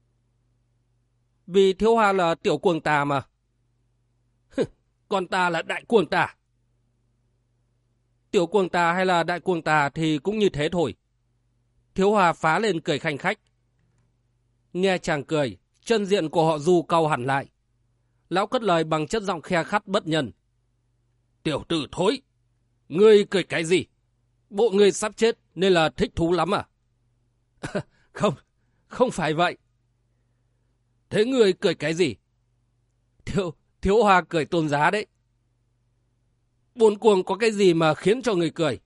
Vì Thiếu Hoa là tiểu cuồng tà mà. Còn ta là đại cuồng tà. Tiểu cuồng tà hay là đại cuồng tà thì cũng như thế thôi. Thiếu Hoa phá lên cười khanh khách. Nghe chàng cười, chân diện của họ Du cau hẳn lại. Lão cất lời bằng chất giọng khe khắt bất nhân. Tiểu tử thối, ngươi cười cái gì? Bộ ngươi sắp chết nên là thích thú lắm à? Không phải vậy. Thế ngươi cười cái gì? Thiếu Hoa cười Tôn giá đấy. Bổn cuồng có cái gì mà khiến cho người cười?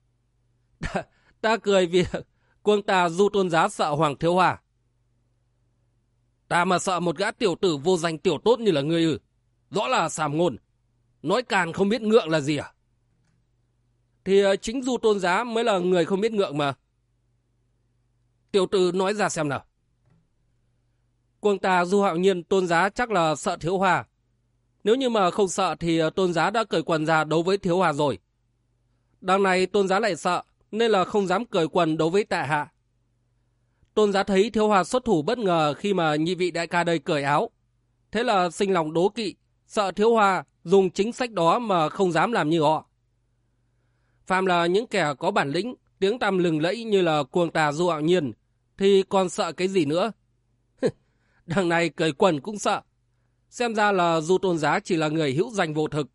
Ta cười vì cuồng tà Du Tôn giá sợ Hoàng Thiếu Hoa. Ta mà sợ một gã tiểu tử vô danh tiểu tốt như là ngươi ư? Rõ là sàm ngôn. Nói càn không biết ngượng là gì à? Thì chính Du Tôn giá mới là người không biết ngượng mà. Tiểu tử nói ra xem nào. Cuồng tà Du Hạo Nhiên Tôn giá chắc là sợ Thiếu Hoa. Nếu như mà không sợ thì Tôn giá đã cởi quần ra đấu với Thiếu Hoa rồi. Đằng này Tôn giá lại sợ nên là không dám cởi quần đấu với tại hạ. Tôn giá thấy Thiếu Hoa xuất thủ bất ngờ khi mà nhị vị đại ca đây cởi áo. Thế là sinh lòng đố kỵ, sợ Thiếu Hoa dùng chính sách đó mà không dám làm như họ. Phàm là những kẻ có bản lĩnh, tiếng tăm lừng lẫy như là cuồng tà Du Hạo Nhiên thì còn sợ cái gì nữa? Đằng này cởi quần cũng sợ. Xem ra là Du Tôn giá chỉ là người hữu danh vô thực.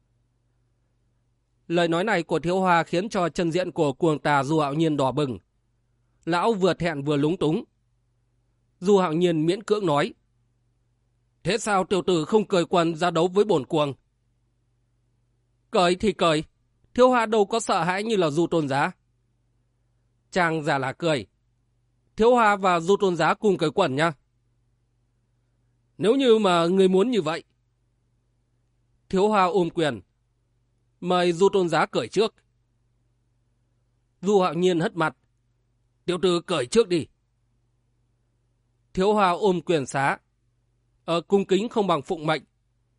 Lời nói này của Thiếu Hoa khiến cho chân diện của cuồng tà Du Hạo Nhiên đỏ bừng. Lão vừa thẹn vừa lúng túng. Du Hạo Nhiên miễn cưỡng nói. Thế sao tiểu tử không cởi quần ra đấu với bổn cuồng? Cởi thì cởi. Thiếu Hoa đâu có sợ hãi như là Du Tôn giá. Chàng giả là cười. Thiếu Hoa và Du Tôn giá cùng cởi quần nha. Nếu như mà người muốn như vậy. Thiếu Hoa ôm quyền. Mời Du Tôn giá cởi trước. Du Hạo Nhiên hất mặt. Tiểu tử cởi trước đi. Thiếu Hoa ôm quyền xá. Cung kính không bằng phụng mệnh.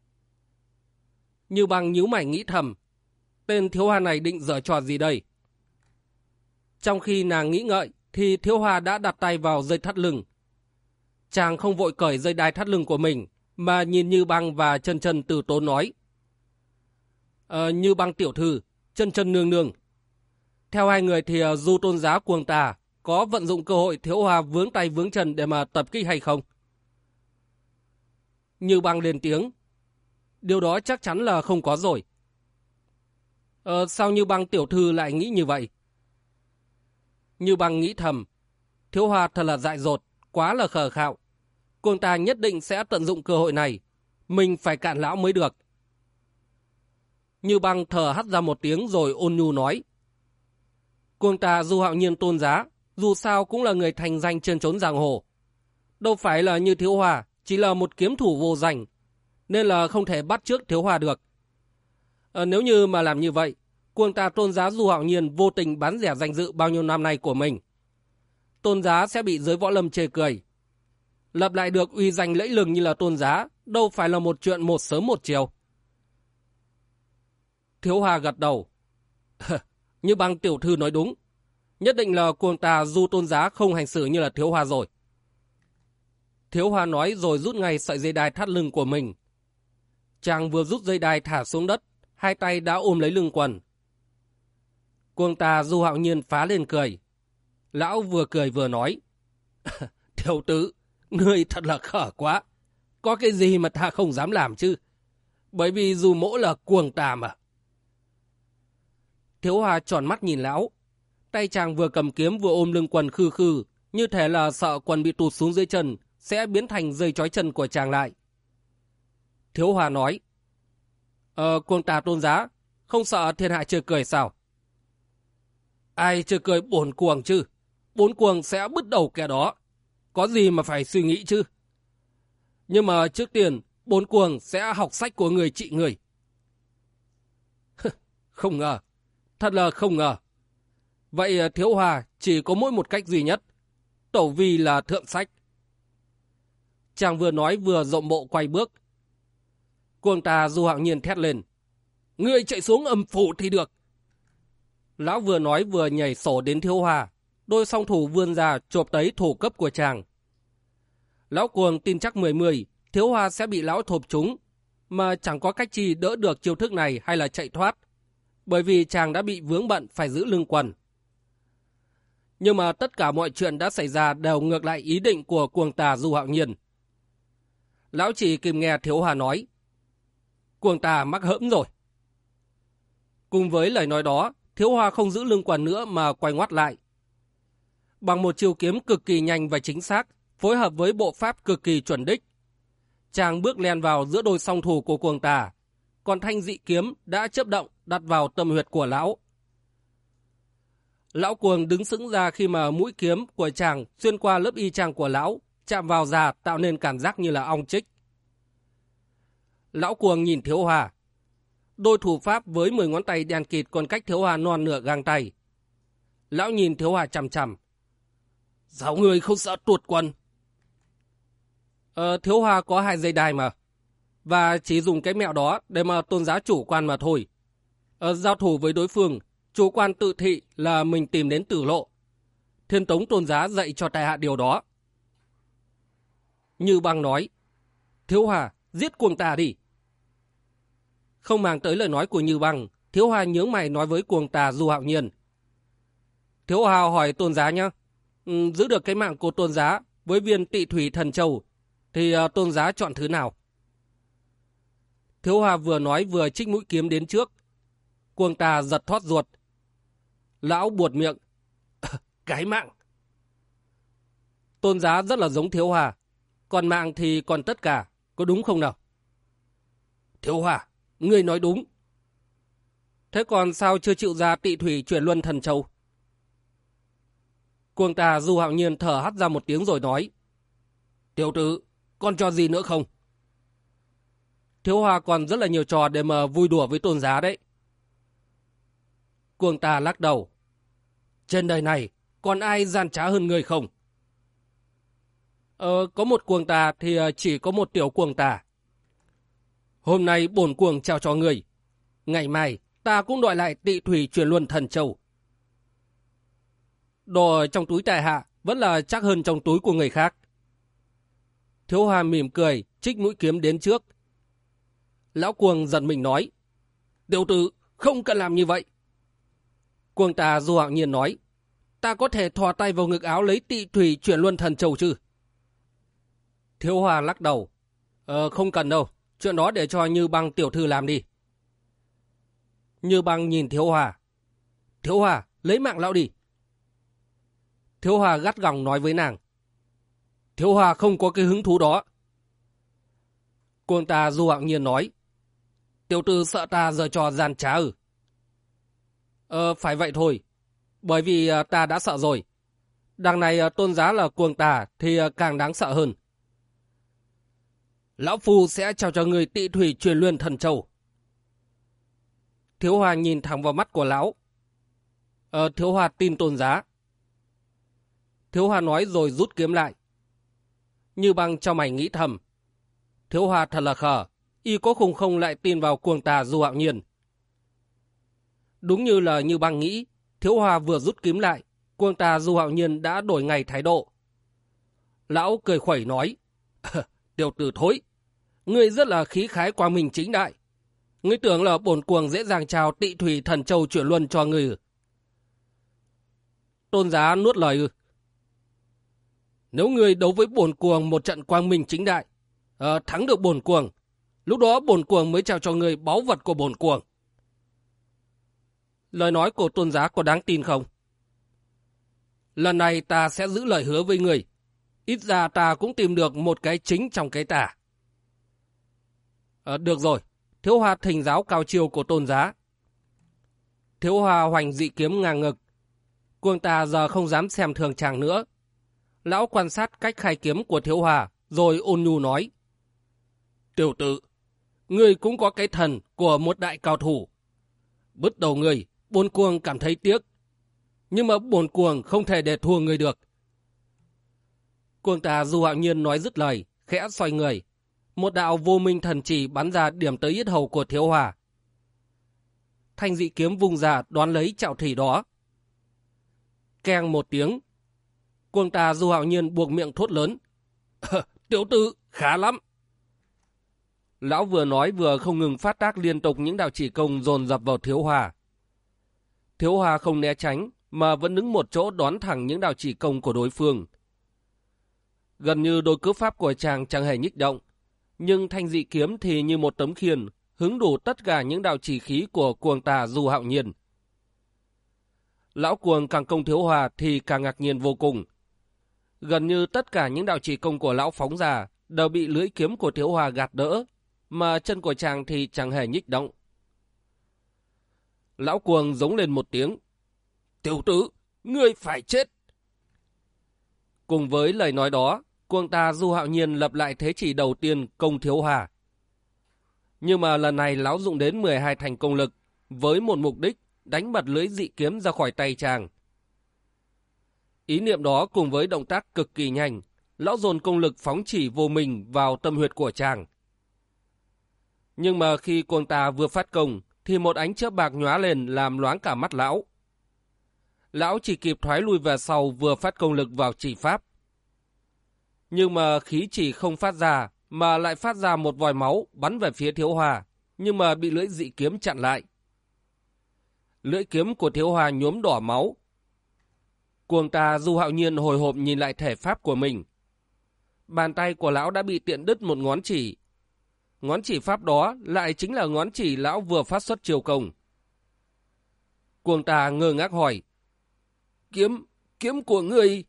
Như Băng nhíu mày nghĩ thầm. Tên Thiếu Hoa này định giở trò gì đây? Trong khi nàng nghĩ ngợi thì Thiếu Hoa đã đặt tay vào dây thắt lưng. Chàng không vội cởi dây đai thắt lưng của mình mà nhìn Như Băng và Chân Chân từ tốn nói. Như Băng tiểu thư, Chân Chân nương nương. Theo hai người thì Du Tôn giá cuồng tà có vận dụng cơ hội Thiếu Hoa vướng tay vướng chân để mà tập kích hay không? Như Băng lên tiếng. Điều đó chắc chắn là không có rồi. Sao Như Băng tiểu thư lại nghĩ như vậy? Như Băng nghĩ thầm. Thiếu Hoa thật là dại dột, quá là khờ khạo. Cuồng tà nhất định sẽ tận dụng cơ hội này. Mình phải cạn lão mới được. Như Băng thở hắt ra một tiếng rồi ôn nhu nói. Cuồng tà Du Hạo Nhiên Tôn giá, dù sao cũng là người thành danh trên chốn giang hồ. Đâu phải là như Thiếu Hoa, chỉ là một kiếm thủ vô danh, nên là không thể bắt chước Thiếu Hoa được. Nếu như mà làm như vậy, cuồng tà Tôn giá Du Hạo Nhiên vô tình bán rẻ danh dự bao nhiêu năm nay của mình. Tôn giá sẽ bị giới võ lâm chê cười. Lập lại được uy danh lẫy lừng như là Tôn giá, đâu phải là một chuyện một sớm một chiều. Thiếu Hoa gật đầu. Như Băng tiểu thư nói đúng. Nhất định là cuồng tà Du Tôn giá không hành xử như là Thiếu Hoa rồi. Thiếu Hoa nói rồi rút ngay sợi dây đai thắt lưng của mình. Chàng vừa rút dây đai thả xuống đất, hai tay đã ôm lấy lưng quần. Cuồng tà Du Hạo Nhiên phá lên cười. Lão vừa cười vừa nói. Tiểu tử, ngươi thật là khở quá. Có cái gì mà ta không dám làm chứ? Bởi vì dù mỗ là cuồng tà mà. Thiếu Hoa tròn mắt nhìn lão. Tay chàng vừa cầm kiếm vừa ôm lưng quần khư khư, như thể là sợ quần bị tụt xuống dưới chân, sẽ biến thành dây trói chân của chàng lại. Thiếu Hoa nói. Cuồng tà Tôn giá, không sợ thiên hạ chê cười sao? Ai chê cười bổn cuồng chứ? Bổn cuồng sẽ bứt đầu kẻ đó. có gì mà phải suy nghĩ chứ. Nhưng mà trước tiên, bổn cuồng sẽ học sách của người trị người. Không ngờ, thật là không ngờ. Vậy Thiếu Hòa chỉ có mỗi một cách duy nhất, tẩu vi là thượng sách. Chàng vừa nói vừa rộng bộ quay bước. Cuồng Tà Du Hạo Nhiên thét lên. Ngươi chạy xuống âm phủ thì được. Lão vừa nói vừa nhảy sổ đến Thiếu Hòa, đôi song thủ vươn ra chộp tới thủ cấp của chàng. Lão Cuồng tin chắc 10-10, Thiếu Hòa sẽ bị lão thộp trúng, mà chẳng có cách chi đỡ được chiêu thức này hay là chạy thoát, bởi vì chàng đã bị vướng bận phải giữ lưng quần. Nhưng mà tất cả mọi chuyện đã xảy ra đều ngược lại ý định của Cuồng Tà Du Hạo Nhiên. Lão chỉ kìm nghe Thiếu Hòa nói, Cuồng Tà mắc hỡm rồi. Cùng với lời nói đó, Thiếu Hòa không giữ lưng quần nữa mà quay ngoắt lại. Bằng một chiêu kiếm cực kỳ nhanh và chính xác, phối hợp với bộ pháp cực kỳ chuẩn đích, chàng bước len vào giữa đôi song thủ của Cuồng Tà, còn thanh dị kiếm đã chớp động đặt vào tâm huyệt của lão. Lão Cuồng đứng sững ra khi mà mũi kiếm của chàng xuyên qua lớp y trang của lão, chạm vào da tạo nên cảm giác như là ong chích. Lão Cuồng nhìn Thiếu Hòa. Đôi thủ pháp với 10 ngón tay đen kịt còn cách Thiếu Hòa non nửa gang tay. Lão nhìn Thiếu Hòa chằm chằm. Sao người không sợ tuột quần? Thiếu Hòa có 2 dây đai mà. Và chỉ dùng cái mẹo đó để mà tôn giá chủ quan mà thôi. Giao thủ với đối phương, chủ quan tự thị là mình tìm đến tử lộ. Thiên Tống tôn giá dạy cho tại hạ điều đó. Như Băng nói, Thiếu Hòa, giết Cuồng Tà đi. Không màng tới lời nói của Như Băng, Thiếu Hòa nhướng mày nói với Cuồng Tà Du Hạo Nhiên. Thiếu Hòa hỏi tôn giá nhá, giữ được cái mạng của tôn giá với viên Tị Thủy Thần Châu, thì tôn giá chọn thứ nào? Thiếu Hòa vừa nói vừa trích mũi kiếm đến trước. Cuồng Tà giật thót ruột. Lão buột miệng. Cái mạng. Tôn giá rất là giống Thiếu Hòa. Còn mạng thì còn tất cả. Có đúng không nào? Thiếu Hòa, ngươi nói đúng. Thế còn sao chưa chịu ra Tị Thủy chuyển luân thần châu? Cuồng Tà Du Hạo Nhiên thở hắt ra một tiếng rồi nói. Tiểu tử, còn trò gì nữa không? Thiếu Hòa còn rất là nhiều trò để mà vui đùa với tôn giá đấy. Cuồng Tà lắc đầu. Trên đời này còn ai gian trá hơn người không? Có một Cuồng Tà thì chỉ có một tiểu Cuồng Tà. Hôm nay bổn cuồng trao cho người. Ngày mai ta cũng đòi lại Tị Thủy chuyển luân thần châu. Đồ trong túi tại hạ vẫn là chắc hơn trong túi của người khác. Thiếu Hòa mỉm cười, trích mũi kiếm đến trước. Lão Cuồng giận mình nói. Tiểu tử, không cần làm như vậy. Cuồng Tà Du Hạo Nhiên nói. Ta có thể thò tay vào ngực áo lấy Tị Thủy chuyển luân thần châu chứ? Thiếu Hòa lắc đầu. Không cần đâu. Chuyện đó để cho Như Băng tiểu thư làm đi. Như Băng nhìn Thiếu Hòa. Thiếu Hòa, lấy mạng lão đi. Thiếu Hòa gắt gỏng nói với nàng. Thiếu Hòa không có cái hứng thú đó. Cuồng Tà Du Hạo Nhiên nói. Tiểu tử sợ ta giờ trò gian trá ư? Phải vậy thôi. Bởi vì ta đã sợ rồi. Đằng này tôn giá là Cuồng Tà thì càng đáng sợ hơn. Lão Phu sẽ trao cho người Tị Thủy truyền luân thần châu. Thiếu Hòa nhìn thẳng vào mắt của lão. Thiếu Hòa tin tôn giá. Thiếu Hòa nói rồi rút kiếm lại. Như Băng cho mày nghĩ thầm. Thiếu Hòa thật là khờ. Y có khùng không lại tin vào Cuồng Tà Du Hạo Nhiên. Đúng như là Như Băng nghĩ. Thiếu Hòa vừa rút kiếm lại, Cuồng Tà Du Hạo Nhiên đã đổi ngay thái độ. Lão cười khuẩy nói. Tiểu tử thối. Ngươi rất là khí khái quang minh chính đại. Ngươi tưởng là bổn cuồng dễ dàng trao Tị Thủy thần châu chuyển luân cho ngươi. Tôn giá nuốt lời ư? Nếu ngươi đấu với bổn cuồng một trận quang minh chính đại, thắng được bổn cuồng, lúc đó bổn cuồng mới trao cho ngươi báu vật của bổn cuồng. Lời nói của tôn giá có đáng tin không? Lần này ta sẽ giữ lời hứa với ngươi. Ít ra ta cũng tìm được một cái chính trong cái tà. Được rồi, Thiếu Hòa thỉnh giáo cao chiêu của tôn giá. Thiếu Hòa hoành dị kiếm ngang ngực. Cuồng Tà giờ không dám xem thường chàng nữa. Lão quan sát cách khai kiếm của Thiếu Hòa, rồi ôn nhu nói. Tiểu tử, ngươi cũng có cái thần của một đại cao thủ. Bứt đầu ngươi, Bổn Cuồng cảm thấy tiếc. Nhưng mà Bổn Cuồng không thể để thua ngươi được. Cuồng tà Du Hạo Nhiên nói dứt lời, khẽ xoay người. Một đạo vô minh thần chỉ bắn ra điểm tới yết hầu của Thiếu Hòa. Thanh dị kiếm vung ra đón lấy trạo thủy đó. Keng một tiếng. Cuồng tà Du Hạo Nhiên buộc miệng thốt lớn. Tiểu tử, khá lắm. Lão vừa nói vừa không ngừng phát tác liên tục những đạo chỉ công dồn dập vào Thiếu Hòa. Thiếu Hòa không né tránh, mà vẫn đứng một chỗ đón thẳng những đạo chỉ công của đối phương. Gần như đôi cước pháp của chàng chẳng hề nhích động, nhưng thanh dị kiếm thì như một tấm khiên, hứng đủ tất cả những đạo chỉ khí của cuồng tà Du Hạo Nhiên. Lão cuồng càng công Thiếu Hòa thì càng ngạc nhiên vô cùng. Gần như tất cả những đạo chỉ công của lão phóng ra đều bị lưỡi kiếm của Thiếu Hòa gạt đỡ, mà chân của chàng thì chẳng hề nhích động. Lão cuồng giống lên một tiếng. Tiểu tử, ngươi phải chết. Cùng với lời nói đó, cuồng tà Du Hạo Nhiên lập lại thế chỉ đầu tiên công Thiếu Hòa. Nhưng mà lần này lão dụng đến 12 thành công lực, với một mục đích đánh bật lưỡi dị kiếm ra khỏi tay chàng. Ý niệm đó cùng với động tác cực kỳ nhanh, lão dồn công lực phóng chỉ vô mình vào tâm huyệt của chàng. Nhưng mà khi cuồng tà vừa phát công, thì một ánh chớp bạc nhóa lên làm loáng cả mắt lão. Lão chỉ kịp thoái lui về sau vừa phát công lực vào chỉ pháp. Nhưng mà khí chỉ không phát ra, mà lại phát ra một vòi máu bắn về phía Thiếu Hòa, nhưng mà bị lưỡi dị kiếm chặn lại. Lưỡi kiếm của Thiếu Hòa nhuốm đỏ máu. Cuồng tà Du Hạo Nhiên hồi hộp nhìn lại thể pháp của mình. Bàn tay của lão đã bị tiện đứt một ngón chỉ. Ngón chỉ pháp đó lại chính là ngón chỉ lão vừa phát xuất chiêu công. Cuồng tà ngơ ngác hỏi. Kiếm của ngươi...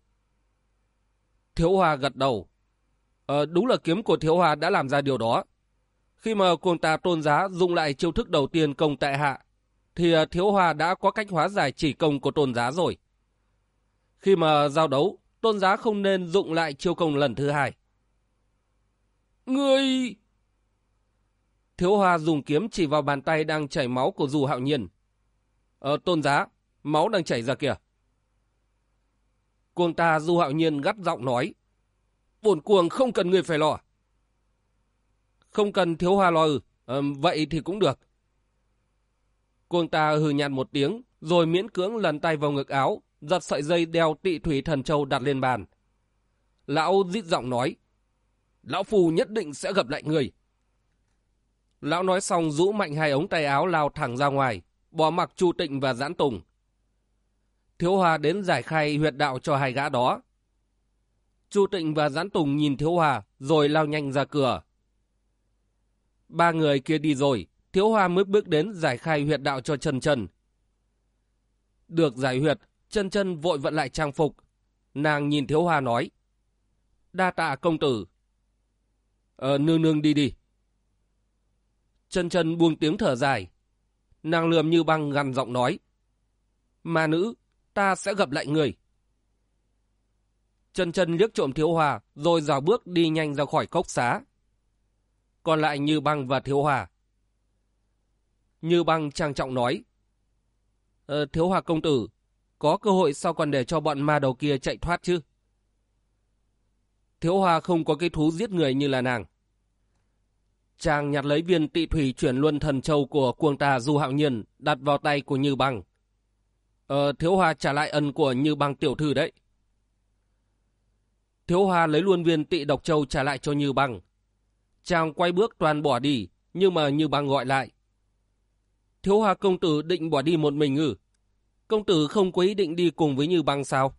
Thiếu Hòa gật đầu. Đúng là kiếm của Thiếu Hòa đã làm ra điều đó. Khi mà cuồng tà Tôn Giá dùng lại chiêu thức đầu tiên công tại hạ, thì Thiếu Hòa đã có cách hóa giải chỉ công của Tôn Giá rồi. Khi mà giao đấu, Tôn Giá không nên dụng lại chiêu công lần thứ hai. Ngươi... Thiếu Hòa dùng kiếm chỉ vào bàn tay đang chảy máu của Du Hạo Nhiên. Tôn Giá, máu đang chảy ra kìa. Cuồng tà Du Hạo Nhiên gắt giọng nói. Bổn cuồng không cần người phải lo. Không cần Thiếu Hòa lo vậy thì cũng được. Cuồng tà hừ nhạt một tiếng, rồi miễn cưỡng lần tay vào ngực áo, giật sợi dây đeo Tị Thủy Thần Châu đặt lên bàn. Lão rít giọng nói. Lão Phù nhất định sẽ gặp lại người. Lão nói xong rũ mạnh hai ống tay áo lao thẳng ra ngoài, bỏ mặc Chu Tịnh và Giãn Tùng. Thiếu Hòa đến giải khai huyệt đạo cho hai gã đó. Chu Tịnh và Giãn Tùng nhìn Thiếu Hòa rồi lao nhanh ra cửa. Ba người kia đi rồi, Thiếu Hòa mới bước đến giải khai huyệt đạo cho Chân Chân. Được giải huyệt, Chân Chân vội vận lại trang phục. Nàng nhìn Thiếu Hòa nói. Đa tạ công tử. Nương nương đi đi. Chân Chân buông tiếng thở dài. Nàng lườm Như Băng gằn giọng nói. Ma nữ, ta sẽ gặp lại người. Chân Chân liếc trộm Thiếu Hòa rồi rào bước đi nhanh ra khỏi cốc xá. Còn lại Như Băng và Thiếu Hòa. Như Băng trang trọng nói. Thiếu Hòa công tử, có cơ hội sao còn để cho bọn ma đầu kia chạy thoát chứ? Thiếu Hòa không có cái thú giết người như là nàng. Chàng nhặt lấy viên Tị Thủy Chuyển Luân Thần Châu của cuồng tà Du Hạo Nhiên đặt vào tay của Như Băng. Thiếu Hòa trả lại ân của Như Băng tiểu thư đấy. Thiếu Hòa lấy luôn viên Tị Độc Châu trả lại cho Như Băng. Chàng quay bước toàn bỏ đi, nhưng mà Như Băng gọi lại. Thiếu Hòa công tử định bỏ đi một mình ư? Công tử không có ý định đi cùng với Như Băng sao?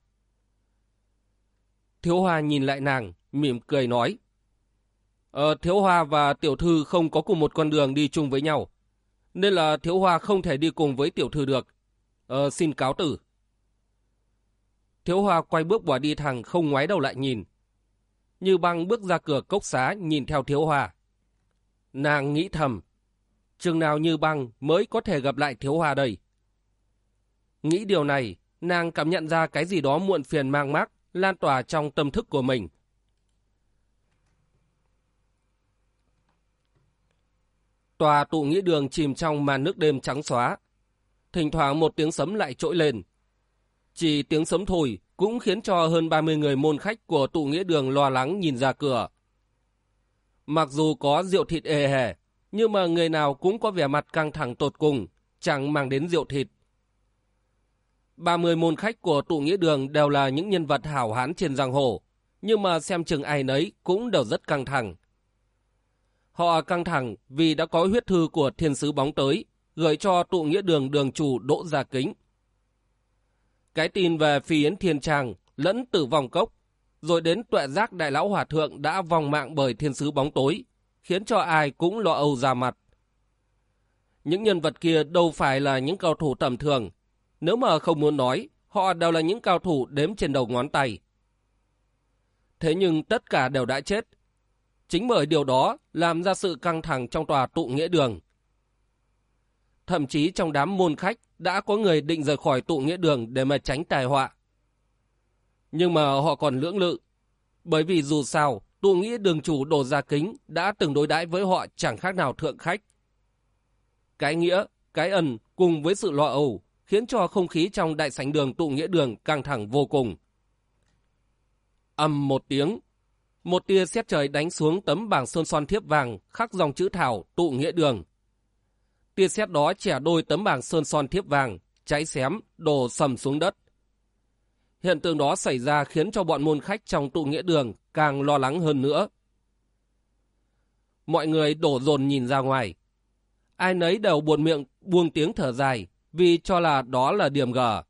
Thiếu Hòa nhìn lại nàng, mỉm cười nói. Thiếu Hòa và tiểu thư không có cùng một con đường đi chung với nhau, nên là Thiếu Hòa không thể đi cùng với tiểu thư được. Xin cáo tử. Thiếu Hòa quay bước bỏ đi thẳng, không ngoái đầu lại nhìn. Như Băng bước ra cửa cốc xá nhìn theo Thiếu Hòa. Nàng nghĩ thầm, chừng nào Như Băng mới có thể gặp lại Thiếu Hòa đây? Nghĩ điều này, nàng cảm nhận ra cái gì đó muộn phiền mang mác lan tỏa trong tâm thức của mình. Tòa tụ nghĩa đường chìm trong màn nước đêm trắng xóa. Thỉnh thoảng một tiếng sấm lại trỗi lên. Chỉ tiếng sấm thôi cũng khiến cho hơn 30 người môn khách của tụ nghĩa đường lo lắng nhìn ra cửa. Mặc dù có rượu thịt ê hề, nhưng mà người nào cũng có vẻ mặt căng thẳng tột cùng, chẳng mang đến rượu thịt. 30 môn khách của tụ nghĩa đường đều là những nhân vật hảo hán trên giang hồ, nhưng mà xem chừng ai nấy cũng đều rất căng thẳng. Họ căng thẳng vì đã có huyết thư của thiên sứ bóng tới, gửi cho tụ nghĩa đường đường chủ Đỗ Gia Kính. Cái tin về Phi Yến Thiên Tràng lẫn Tử Vong Cốc, rồi đến Tuệ Giác Đại Lão Hòa Thượng đã vong mạng bởi thiên sứ bóng tối, khiến cho ai cũng lo âu ra mặt. Những nhân vật kia đâu phải là những cao thủ tầm thường, nếu mà không muốn nói, họ đều là những cao thủ đếm trên đầu ngón tay. Thế nhưng tất cả đều đã chết. Chính bởi điều đó làm ra sự căng thẳng trong tòa tụ nghĩa đường. Thậm chí trong đám môn khách đã có người định rời khỏi tụ nghĩa đường để mà tránh tai họa. Nhưng mà họ còn lưỡng lự, bởi vì dù sao tụ nghĩa đường chủ Đỗ Gia Kính đã từng đối đãi với họ chẳng khác nào thượng khách. Cái nghĩa, cái ân cùng với sự lo âu khiến cho không khí trong đại sảnh đường tụ nghĩa đường căng thẳng vô cùng. Ầm một tiếng, một tia sét trời đánh xuống tấm bảng sơn son thiếp vàng khắc dòng chữ thảo tụ nghĩa đường. Tia sét đó chẻ đôi tấm bảng sơn son thiếp vàng, cháy xém, đổ sầm xuống đất. Hiện tượng đó xảy ra khiến cho bọn môn khách trong tụ nghĩa đường càng lo lắng hơn nữa. Mọi người đổ dồn nhìn ra ngoài. Ai nấy đều buột miệng buông tiếng thở dài vì cho là đó là điểm gở.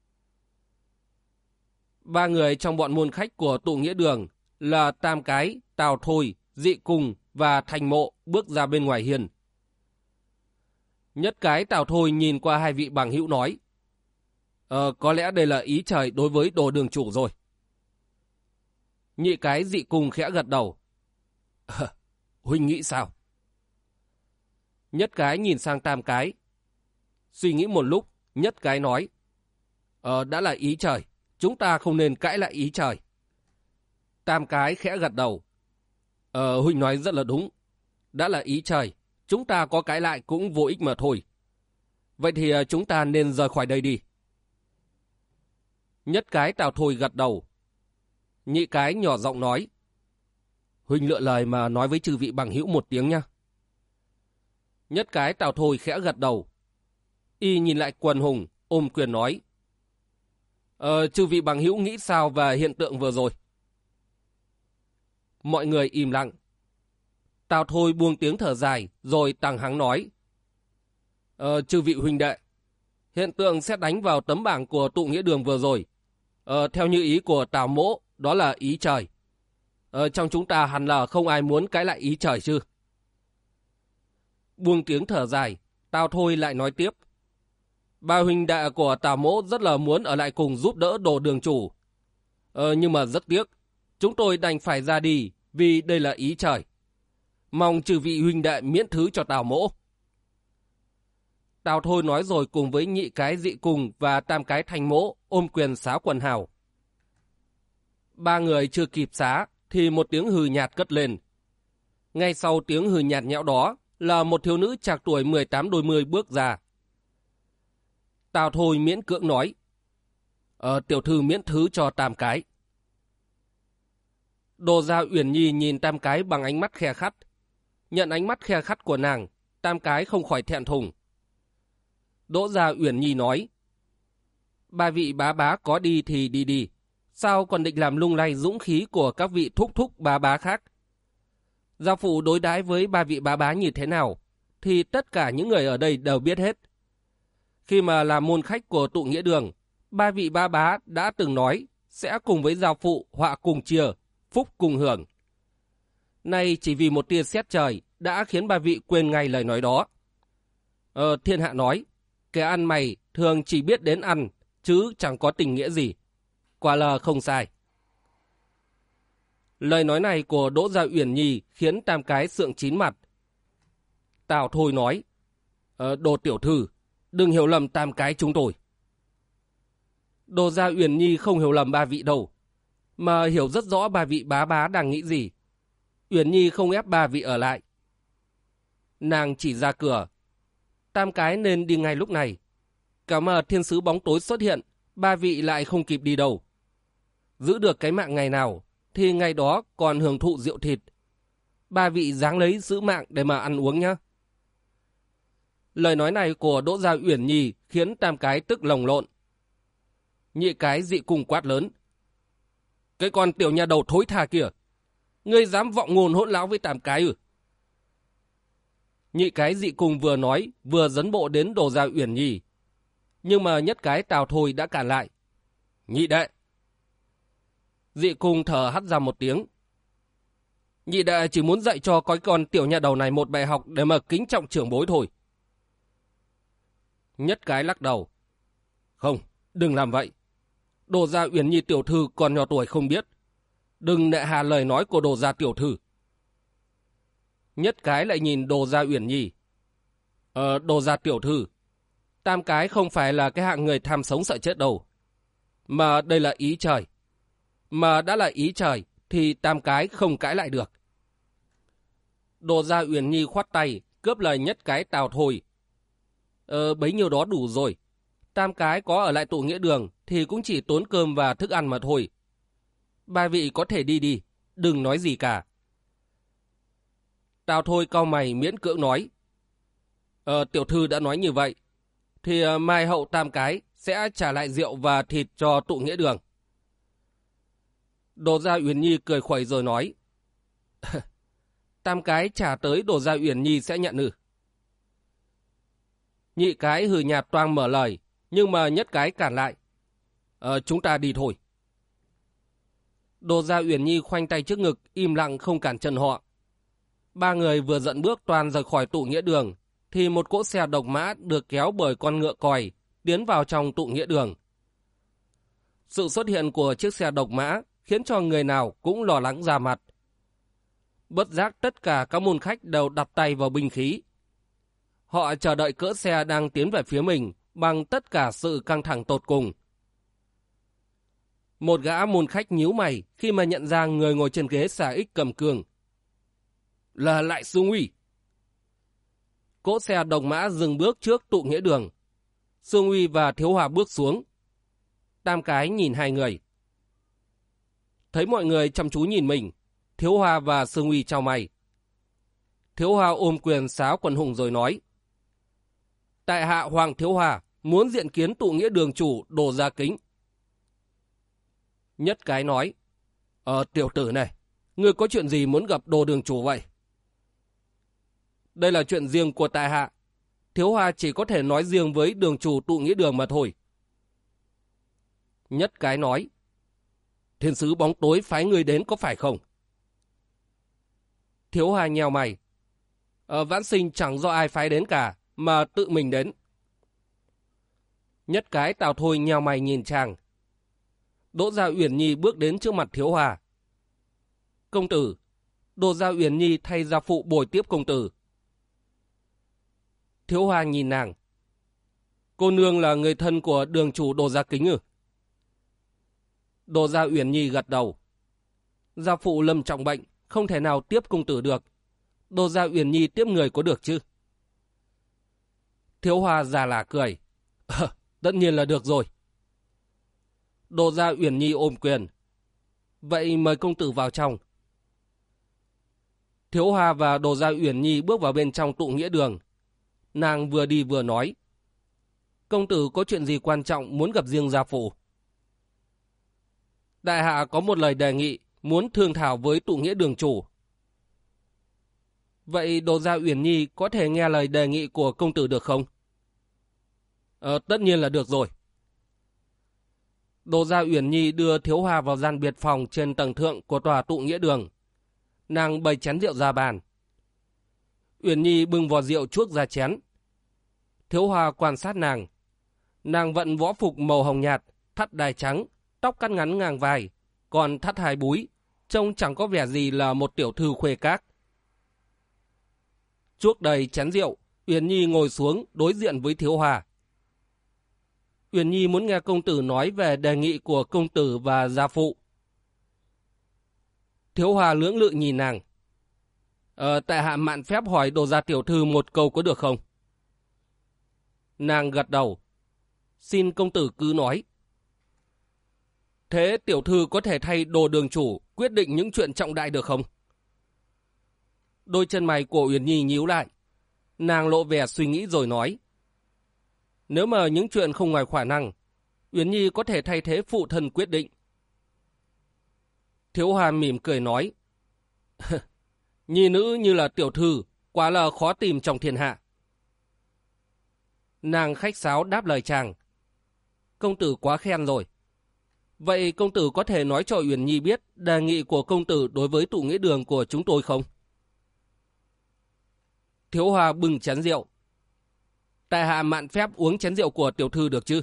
3 người trong bọn môn khách của tụ nghĩa đường là Tam Cái, Tào Thôi, Dị Cùng và Thành Mộ bước ra bên ngoài hiên. Nhất Cái Tào Thôi nhìn qua 2 vị bằng hữu nói: có lẽ đây là ý trời đối với Đồ đường chủ rồi. Nhị Cái Dị Cùng khẽ gật đầu: huynh nghĩ sao? Nhất Cái nhìn sang Tam Cái. Suy nghĩ một lúc, Nhất Cái nói: đã là ý trời, chúng ta không nên cãi lại ý trời. Tam Cái khẽ gật đầu: huynh nói rất là đúng. Đã là ý trời, chúng ta có cãi lại cũng vô ích mà thôi. Vậy thì chúng ta nên rời khỏi đây đi. Nhất Cái Tào Thôi gật đầu. Nhị Cái nhỏ giọng nói: huynh lựa lời mà nói với chư vị bằng hữu một tiếng nha. Nhất Cái Tào Thôi khẽ gật đầu. Y nhìn lại Quần Hùng, ôm quyền nói: chư vị bằng hữu nghĩ sao về hiện tượng vừa rồi? Mọi người im lặng. Tào Thôi buông tiếng thở dài, rồi tằng hắng nói: chư vị huynh đệ, hiện tượng sét đánh vào tấm bảng của tụ nghĩa đường vừa rồi, theo như ý của Tào Mỗ, đó là ý trời. Trong chúng ta hẳn là không ai muốn cãi lại ý trời chứ. Buông tiếng thở dài, Tào Thôi lại nói tiếp: 3 huynh đệ của Tào Mỗ rất là muốn ở lại cùng giúp đỡ Đồ đường chủ. Nhưng mà rất tiếc, chúng tôi đành phải ra đi vì đây là ý trời. Mong chư vị huynh đệ miễn thứ cho Tào Mỗ. Tào Thôi nói rồi cùng với Nhị Cái Dị Cùng và Tam Cái Thành Mỗ ôm quyền xá quần hào. 3 người chưa kịp xá thì một tiếng hừ nhạt cất lên. Ngay sau tiếng hừ nhạt nhẽo đó là một thiếu nữ trạc tuổi 18 đôi mươi bước ra. Tào Thôi miễn cưỡng nói: tiểu thư miễn thứ cho Tam Cái. Đỗ Gia Uyển Nhi nhìn Tam Cái bằng ánh mắt khe khắt. Nhận ánh mắt khe khắt của nàng, Tam Cái không khỏi thẹn thùng. Đỗ Gia Uyển Nhi nói: 3 vị bá bá có đi thì đi đi, sao còn định làm lung lay dũng khí của các vị thúc thúc bá bá khác? Gia phụ đối đãi với 3 vị bá bá như thế nào thì tất cả những người ở đây đều biết hết. Khi mà làm môn khách của tụ nghĩa đường, 3 vị bá bá đã từng nói sẽ cùng với gia phụ họa cùng chia, phúc cùng hưởng. Nay chỉ vì một tia sét trời đã khiến 3 vị quên ngay lời nói đó. Thiên hạ nói, kẻ ăn mày thường chỉ biết đến ăn, chứ chẳng có tình nghĩa gì. Quả là không sai. Lời nói này của Đỗ Gia Uyển Nhi khiến Tam Cái sượng chín mặt. Tào Thôi nói: Đồ tiểu thư, đừng hiểu lầm Tam Cái chúng tôi. Đỗ Gia Uyển Nhi không hiểu lầm 3 vị đâu. mà hiểu rất rõ ba vị bá bá đang nghĩ gì. Uyển Nhi không ép ba vị ở lại. Nàng chỉ ra cửa. Tam cái nên đi ngay lúc này. Cả mà thiên sứ bóng tối xuất hiện, ba vị lại không kịp đi đâu. Giữ được cái mạng ngày nào, thì ngày đó còn hưởng thụ rượu thịt. Ba vị dáng lấy giữ mạng để mà ăn uống nhá. Lời nói này của Đỗ Gia Uyển Nhi khiến tam cái tức lồng lộn. Nhị cái dị cùng quát lớn. Cái con tiểu nhà đầu thối tha kìa, ngươi dám vọng ngôn hỗn láo với tam cái ư? Nhị cái dị cùng vừa nói vừa dẫn bộ đến Đỗ Gia Uyển Nhi. Nhưng mà nhất cái Tào Thôi đã cản lại. Nhị đệ. Dị cùng thở hắt ra một tiếng. Nhị đệ chỉ muốn dạy cho cái con tiểu nhà đầu này một bài học để mà kính trọng trưởng bối thôi. Nhất cái lắc đầu. Không, đừng làm vậy. Đỗ Gia Uyển Nhi tiểu thư còn nhỏ tuổi không biết. Đừng nệ hà lời nói của Đỗ Gia tiểu thư. Nhất cái lại nhìn Đỗ Gia Uyển Nhi. Đỗ Gia tiểu thư, tam cái không phải là cái hạng người tham sống sợ chết đâu. Mà đây là ý trời. Mà đã là ý trời thì tam cái không cãi lại được. Đỗ Gia Uyển Nhi khoát tay cướp lời nhất cái Tào Thôi. Bấy nhiêu đó đủ rồi. Tam cái có ở lại tụ nghĩa đường thì cũng chỉ tốn cơm và thức ăn mà thôi. Ba vị có thể đi đi, đừng nói gì cả. Tào Thôi cau mày miễn cưỡng nói. Tiểu thư đã nói như vậy, thì mai hậu tam cái sẽ trả lại rượu và thịt cho tụ nghĩa đường. Đỗ Gia Uyển Nhi cười khuẩy rồi nói. Tam cái trả tới Đỗ Gia Uyển Nhi sẽ nhận ư? Nhị cái hừ nhạt toang mở lời, nhưng mà nhất cái cản lại. Chúng ta đi thôi. Đỗ Gia Uyển Nhi khoanh tay trước ngực, im lặng không cản chân họ. Ba người vừa dẫn bước toàn rời khỏi tụ nghĩa đường, thì một cỗ xe độc mã được kéo bởi con ngựa còi tiến vào trong tụ nghĩa đường. Sự xuất hiện của chiếc xe độc mã khiến cho người nào cũng lo lắng ra mặt. Bất giác tất cả các môn khách đều đặt tay vào binh khí. Họ chờ đợi cỡ xe đang tiến về phía mình bằng tất cả sự căng thẳng tột cùng. Một gã môn khách nhíu mày khi mà nhận ra người ngồi trên ghế xà ích cầm cương. Là lại Sương Uy. Cỗ xe độc mã dừng bước trước tụ nghĩa đường. Sương Uy và Thiếu Hòa bước xuống. Tam cái nhìn hai người. Thấy mọi người chăm chú nhìn mình, Thiếu Hòa và Sương Uy chào mày. Thiếu Hòa ôm quyền xá quần hùng rồi nói. Tại hạ Hoàng Thiếu Hòa muốn diện kiến tụ nghĩa đường chủ Đỗ Gia Kính. Nhất cái nói. Tiểu tử này, ngươi có chuyện gì muốn gặp Đỗ đường chủ vậy? Đây là chuyện riêng của tại hạ. Thiếu Hòa chỉ có thể nói riêng với đường chủ tụ nghĩa đường mà thôi. Nhất cái nói. Thiên sứ bóng tối phái ngươi đến có phải không? Thiếu Hòa nhèo mày. Vãn sinh chẳng do ai phái đến cả, mà tự mình đến. Nhất cái Tào Thôi nhèo mày nhìn chàng. Đỗ Gia Uyển Nhi bước đến trước mặt Thiếu Hòa. Công tử, Đỗ Gia Uyển Nhi thay gia phụ bồi tiếp công tử. Thiếu Hòa nhìn nàng. Cô nương là người thân của đường chủ Đỗ Gia Kính ư? Đỗ Gia Uyển Nhi gật đầu. Gia phụ lâm trọng bệnh, không thể nào tiếp công tử được. Đỗ Gia Uyển Nhi tiếp người có được chứ? Thiếu Hòa già là cười. Tất nhiên là được rồi. Đỗ Gia Uyển Nhi ôm quyền. Vậy mời công tử vào trong. Thiếu Hòa và Đỗ Gia Uyển Nhi bước vào bên trong tụ nghĩa đường. Nàng vừa đi vừa nói. Công tử có chuyện gì quan trọng muốn gặp riêng gia phụ? Đại hạ có một lời đề nghị muốn thương thảo với tụ nghĩa đường chủ. Vậy Đỗ Gia Uyển Nhi có thể nghe lời đề nghị của công tử được không? Tất nhiên là được rồi. Đỗ Gia Uyển Nhi đưa Thiếu Hòa vào gian biệt phòng trên tầng thượng của tòa tụ nghĩa đường. Nàng bày chén rượu ra bàn. Uyển Nhi bưng vò rượu chuốc ra chén. Thiếu Hòa quan sát nàng. Nàng vận võ phục màu hồng nhạt, thắt đai trắng, tóc cắt ngắn ngang vai, còn thắt hai búi, trông chẳng có vẻ gì là một tiểu thư khuê các. Chuốc đầy chén rượu, Uyển Nhi ngồi xuống đối diện với Thiếu Hòa. Uyển Nhi muốn nghe công tử nói về đề nghị của công tử và gia phụ. Thiếu Hòa lưỡng lự nhìn nàng. Tại hạ mạn phép hỏi Đồ gia tiểu thư một câu có được không? Nàng gật đầu. Xin công tử cứ nói. Thế tiểu thư có thể thay Đồ đường chủ quyết định những chuyện trọng đại được không? Đôi chân mày của Uyển Nhi nhíu lại. Nàng lộ vẻ suy nghĩ rồi nói. Nếu mà những chuyện không ngoài khả năng, Uyển Nhi có thể thay thế phụ thân quyết định. Thiếu Hòa mỉm cười nói. Nhi nữ như là tiểu thư, quá là khó tìm trong thiên hạ. Nàng khách sáo đáp lời chàng. Công tử quá khen rồi. Vậy công tử có thể nói cho Uyển Nhi biết đề nghị của công tử đối với tụ nghĩa đường của chúng tôi không? Thiếu Hòa bưng chén rượu. Tại hạ mạn phép uống chén rượu của tiểu thư được chứ?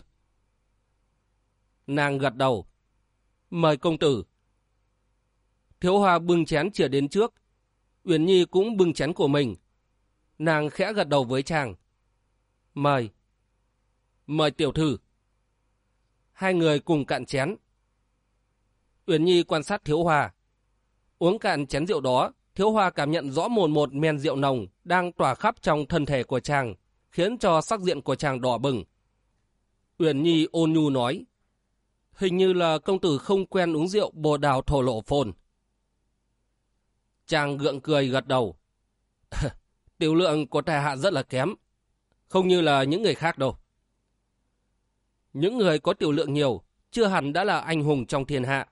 Nàng gật đầu. Mời công tử. Thiếu Hòa bưng chén chìa đến trước. Uyển Nhi cũng bưng chén của mình. Nàng khẽ gật đầu với chàng. Mời. Mời tiểu thư. Hai người cùng cạn chén. Uyển Nhi quan sát Thiếu Hòa. Uống cạn chén rượu đó, Thiếu Hòa cảm nhận rõ mồn một men rượu nồng đang tỏa khắp trong thân thể của chàng, khiến cho sắc diện của chàng đỏ bừng. Uyển Nhi ôn nhu nói. Hình như là công tử không quen uống rượu bồ đào thổ lộ phồn. Chàng gượng cười gật đầu. Tiểu lượng của tại hạ rất là kém. Không như là những người khác đâu. Những người có tiểu lượng nhiều chưa hẳn đã là anh hùng trong thiên hạ.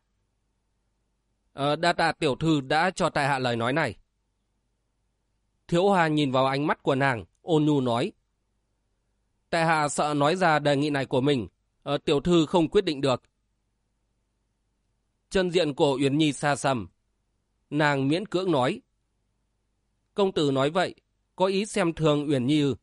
Đa tạ tiểu thư đã cho tại hạ lời nói này. Thiếu Hòa nhìn vào ánh mắt của nàng, ôn nhu nói. Tại hạ sợ nói ra đề nghị này của mình, tiểu thư không quyết định được. Chân diện của Uyển Nhi xa xăm. Nàng miễn cưỡng nói. Công tử nói vậy, có ý xem thường Uyển Nhi ư?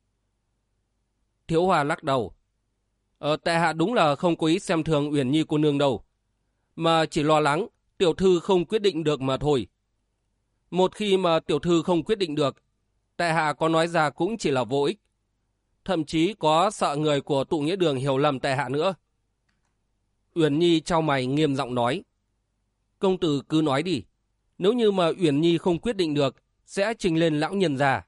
Thiếu Hòa lắc đầu. Tại hạ đúng là không có ý xem thường Uyển Nhi cô nương đâu, mà chỉ lo lắng tiểu thư không quyết định được mà thôi. Một khi mà tiểu thư không quyết định được, tại hạ có nói ra cũng chỉ là vô ích. Thậm chí có sợ người của tụ nghĩa đường hiểu lầm tại hạ nữa. Uyển Nhi chau mày nghiêm giọng nói. Công tử cứ nói đi. Nếu như mà Uyển Nhi không quyết định được, sẽ trình lên lão nhân già.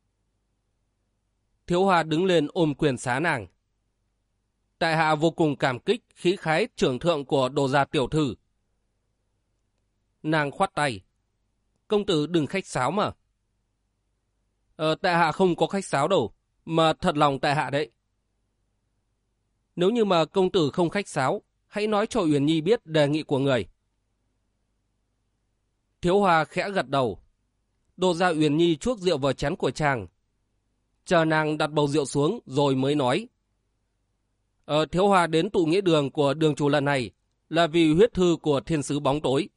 Thiếu Hòa đứng lên ôm quyền xá nàng. Tại hạ vô cùng cảm kích khí khái trưởng thượng của Đồ gia tiểu thư. Nàng khoát tay. Công tử đừng khách sáo mà. Tại hạ không có khách sáo đâu, mà thật lòng tại hạ đấy. Nếu như mà công tử không khách sáo, hãy nói cho Uyển Nhi biết đề nghị của người. Thiếu Hòa khẽ gật đầu. Đồ gia Uyển Nhi chuốc rượu vào chén của chàng. Chờ nàng đặt bầu rượu xuống rồi mới nói. Thiếu Hòa đến tụ nghĩa đường của đường chủ lần này là vì huyết thư của thiên sứ bóng tối.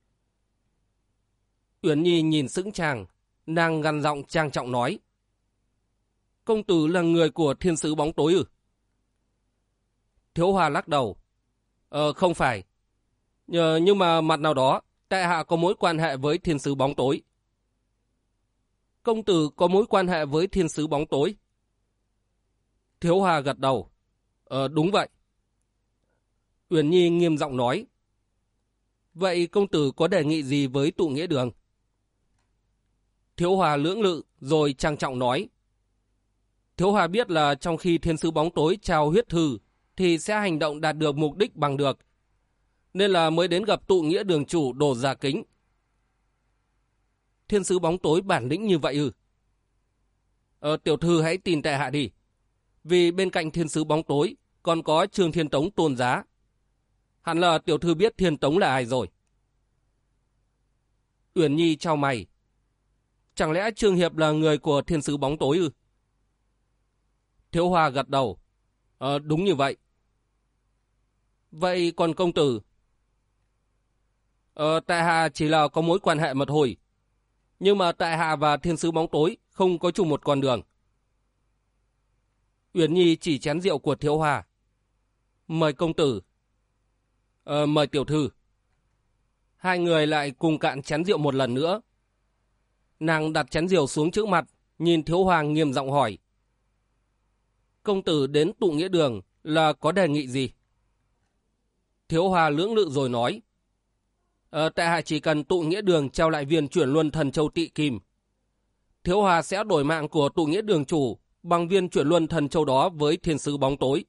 Uyển Nhi nhìn sững chàng, nàng gằn giọng trang trọng nói. Công tử là người của thiên sứ bóng tối ư? Thiếu Hòa lắc đầu. Không phải. Nhưng mà mặt nào đó, tại hạ có mối quan hệ với thiên sứ bóng tối. Công tử có mối quan hệ với thiên sứ bóng tối? Thiếu Hòa gật đầu. Đúng vậy. Uyển Nhi nghiêm giọng nói. Vậy công tử có đề nghị gì với tụ nghĩa đường? Thiếu Hòa lưỡng lự rồi trang trọng nói. Thiếu Hòa biết là trong khi thiên sứ bóng tối trao huyết thư thì sẽ hành động đạt được mục đích bằng được, nên là mới đến gặp tụ nghĩa đường chủ Đồ Gia Kính. Thiên sứ bóng tối bản lĩnh như vậy ư? Tiểu thư hãy tin tại hạ đi. Vì bên cạnh thiên sứ bóng tối còn có Trương Thiên Tống tôn giá. Hẳn là tiểu thư biết Thiên Tống là ai rồi. Uyển Nhi chau mày. Chẳng lẽ Trương Hiệp là người của thiên sứ bóng tối ư? Thiếu Hòa gật đầu. Đúng như vậy. Vậy còn công tử? Tại hạ chỉ là có mối quan hệ mà thôi. Nhưng mà tại hạ và thiên sứ bóng tối không có chung một con đường. Uyển Nhi chỉ chén rượu của Thiếu Hòa. Mời công tử. Mời tiểu thư. Hai người lại cùng cạn chén rượu một lần nữa. Nàng đặt chén rượu xuống trước mặt, nhìn Thiếu Hòa nghiêm giọng hỏi. Công tử đến tụ nghĩa đường là có đề nghị gì? Thiếu Hòa lưỡng lự rồi nói. Tại hạ chỉ cần tụ nghĩa đường trao lại viên chuyển luân thần châu tị kim. Thiếu hòa sẽ đổi mạng của tụ nghĩa đường chủ bằng viên chuyển luân thần châu đó với thiên sứ bóng tối.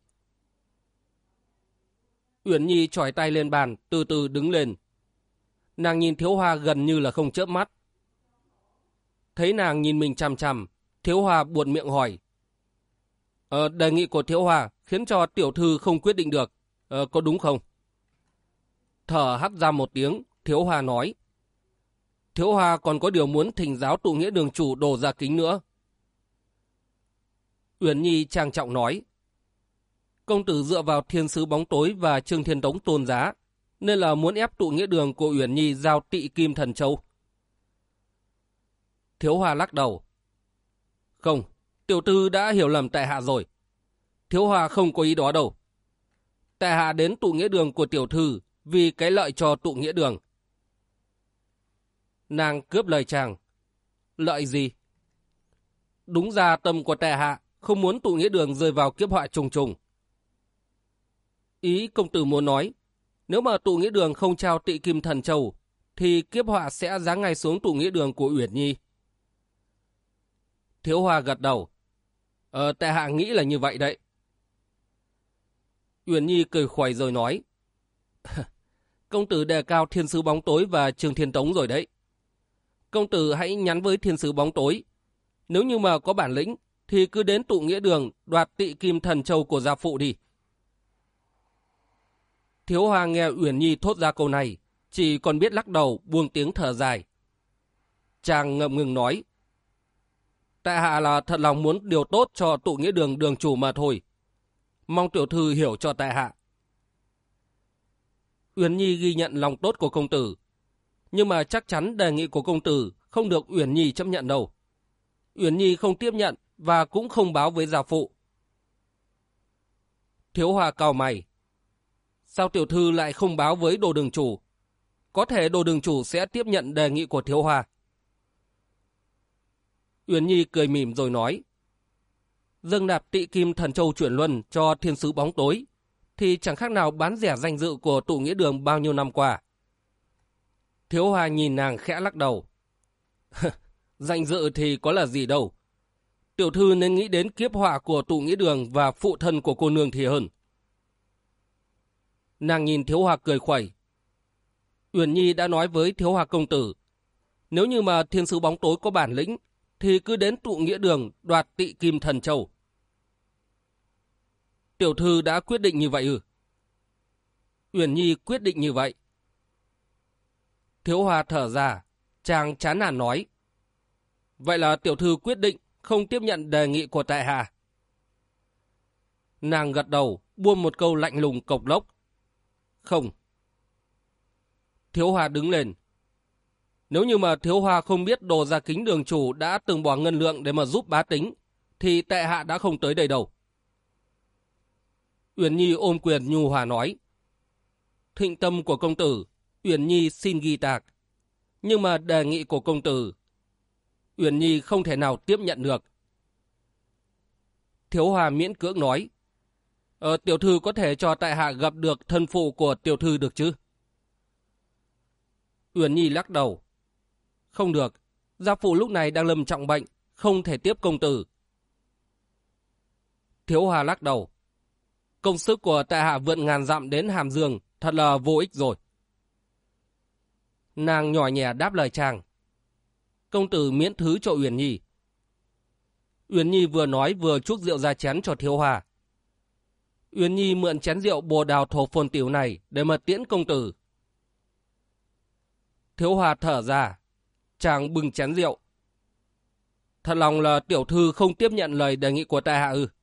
Uyển Nhi chỏi tay lên bàn, từ từ đứng lên. Nàng nhìn Thiếu Hoa gần như là không chớp mắt. Thấy nàng nhìn mình chằm chằm, Thiếu Hoa buột miệng hỏi. Đề nghị của Thiếu Hoa khiến cho tiểu thư không quyết định được, có đúng không? Thở hắt ra một tiếng, Thiếu Hoa nói. Thiếu Hoa còn có điều muốn thỉnh giáo tụ nghĩa đường chủ Đồ Gia Kính nữa. Uyển Nhi trang trọng nói. Công tử dựa vào thiên sứ bóng tối và Trương Thiên Tống tôn giá, nên là muốn ép tụ nghĩa đường của Uyển Nhi giao tị kim thần châu. Thiếu Hoa lắc đầu. Không, tiểu thư đã hiểu lầm tại hạ rồi. Thiếu Hoa không có ý đó đâu. Tại hạ đến tụ nghĩa đường của tiểu thư vì cái lợi cho tụ nghĩa đường. Nàng cướp lời chàng. Lợi gì? Đúng ra tâm của tại hạ không muốn tụ nghĩa đường rơi vào kiếp họa trùng trùng. Ý công tử muốn nói, nếu mà tụ nghĩa đường không trao tị kim thần châu, thì kiếp họa sẽ giáng ngay xuống tụ nghĩa đường của Uyển Nhi. Thiếu Hoa gật đầu. Tại hạ nghĩ là như vậy đấy. Uyển Nhi cười khuẩy rồi nói. Công tử đề cao thiên sứ bóng tối và Trương Thiên Tống rồi đấy. Công tử hãy nhắn với thiên sứ bóng tối. Nếu như mà có bản lĩnh, thì cứ đến tụ nghĩa đường đoạt tị kim thần châu của gia phụ đi. Thiếu Hoa nghe Uyển Nhi thốt ra câu này, chỉ còn biết lắc đầu buông tiếng thở dài. Chàng ngậm ngừng nói. Tại hạ là thật lòng muốn điều tốt cho tụ nghĩa đường đường chủ mà thôi. Mong tiểu thư hiểu cho tại hạ. Uyển Nhi ghi nhận lòng tốt của công tử, nhưng mà chắc chắn đề nghị của công tử không được Uyển Nhi chấp nhận đâu. Uyển Nhi không tiếp nhận và cũng không báo với gia phụ. Thiếu Hoa cau mày. Sao tiểu thư lại không báo với đồ đường chủ? Có thể đồ đường chủ sẽ tiếp nhận đề nghị của Thiếu Hoa. Uyển Nhi cười mỉm rồi nói. Dâng nạp tị kim thần châu chuyển luân cho thiên sứ bóng tối, thì chẳng khác nào bán rẻ danh dự của tụ nghĩa đường bao nhiêu năm qua. Thiếu Hoa nhìn nàng khẽ lắc đầu. Danh dự thì có là gì đâu. Tiểu thư nên nghĩ đến kiếp họa của tụ nghĩa đường và phụ thân của cô nương thì hơn. Nàng nhìn Thiếu Hoa cười khuẩy. Uyển Nhi đã nói với Thiếu Hoa công tử, nếu như mà thiên sứ bóng tối có bản lĩnh, thì cứ đến tụ nghĩa đường đoạt tị kim thần châu. Tiểu thư đã quyết định như vậy ư? Uyển Nhi quyết định như vậy. Thiếu Hoa thở ra, chàng chán nản nói. Vậy là tiểu thư quyết định không tiếp nhận đề nghị của tại hạ. Nàng gật đầu, buông một câu lạnh lùng cộc lốc. Không. Thiếu Hoa đứng lên. Nếu như mà Thiếu Hoa không biết Đồ Gia Kính đường chủ đã từng bỏ ngân lượng để mà giúp bá tính, thì tại hạ đã không tới đây đâu. Uyển Nhi ôm quyền nhu hòa nói. Thịnh tâm của công tử, Uyển Nhi xin ghi tạc. Nhưng mà đề nghị của công tử, Uyển Nhi không thể nào tiếp nhận được. Thiếu Hoa miễn cưỡng nói. Tiểu thư có thể cho tại hạ gặp được thân phụ của tiểu thư được chứ? Uyển Nhi lắc đầu. Không được, gia phụ lúc này đang lâm trọng bệnh, không thể tiếp công tử. Thiếu Hoa lắc đầu. Công sức của tại hạ vượt ngàn dặm đến Hàm Dương, thật là vô ích rồi. Nàng nhỏ nhẹ đáp lời chàng. Công tử miễn thứ cho Uyển Nhi. Uyển Nhi vừa nói vừa chuốc rượu ra chén cho Thiếu Hoa. Uyển Nhi mượn chén rượu Bồ Đào Thổ Phồn Tiểu này để mà tiễn công tử. Thiếu Hoa thở ra, chàng bưng chén rượu. Thật lòng là tiểu thư không tiếp nhận lời đề nghị của tại hạ ư?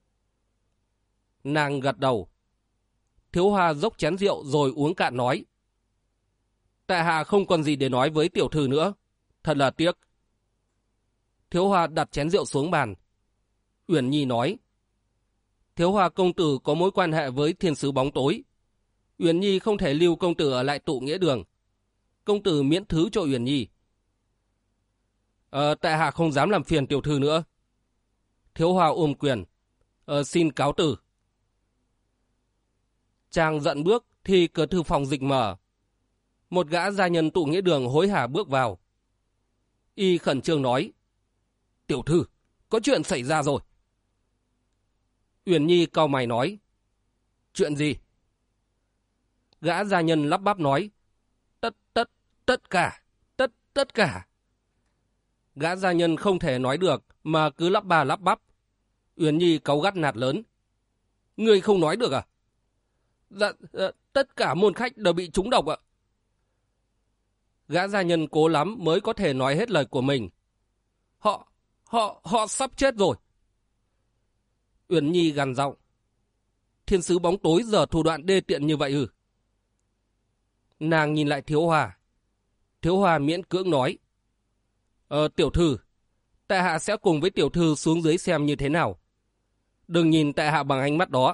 Nàng gật đầu. Thiếu Hoa dốc chén rượu rồi uống cạn nói. Tại hạ không còn gì để nói với tiểu thư nữa. Thật là tiếc. Thiếu Hoa đặt chén rượu xuống bàn. Uyển Nhi nói. Thiếu Hoa công tử có mối quan hệ với thiên sứ bóng tối. Uyển Nhi không thể lưu công tử ở lại tụ nghĩa đường. Công tử miễn thứ cho Uyển Nhi. Tại hạ không dám làm phiền tiểu thư nữa. Thiếu Hoa ôm quyền. Xin cáo từ. Chàng giận bước thì cửa thư phòng dịch mở. Một gã gia nhân tụ nghĩa đường hối hả bước vào. Y khẩn trương nói: "Tiểu thư, có chuyện xảy ra rồi." Uyển Nhi cau mày nói: "Chuyện gì?" Gã gia nhân lắp bắp nói: Tất cả. Gã gia nhân không thể nói được mà cứ lắp ba lắp bắp. Uyển Nhi cáu gắt nạt lớn: "Ngươi không nói được à?" Dạ, tất cả môn khách đều bị trúng độc ạ." Gã gia nhân cố lắm mới có thể nói hết lời của mình: Họ sắp chết rồi." Uyển Nhi gằn giọng: "Thiên sứ bóng tối giờ thủ đoạn đê tiện như vậy ư?" Nàng nhìn lại Thiếu Hòa. Thiếu Hòa miễn cưỡng nói: "Tiểu thư, tại hạ sẽ cùng với tiểu thư xuống dưới xem như thế nào. Đừng nhìn tại hạ bằng ánh mắt đó."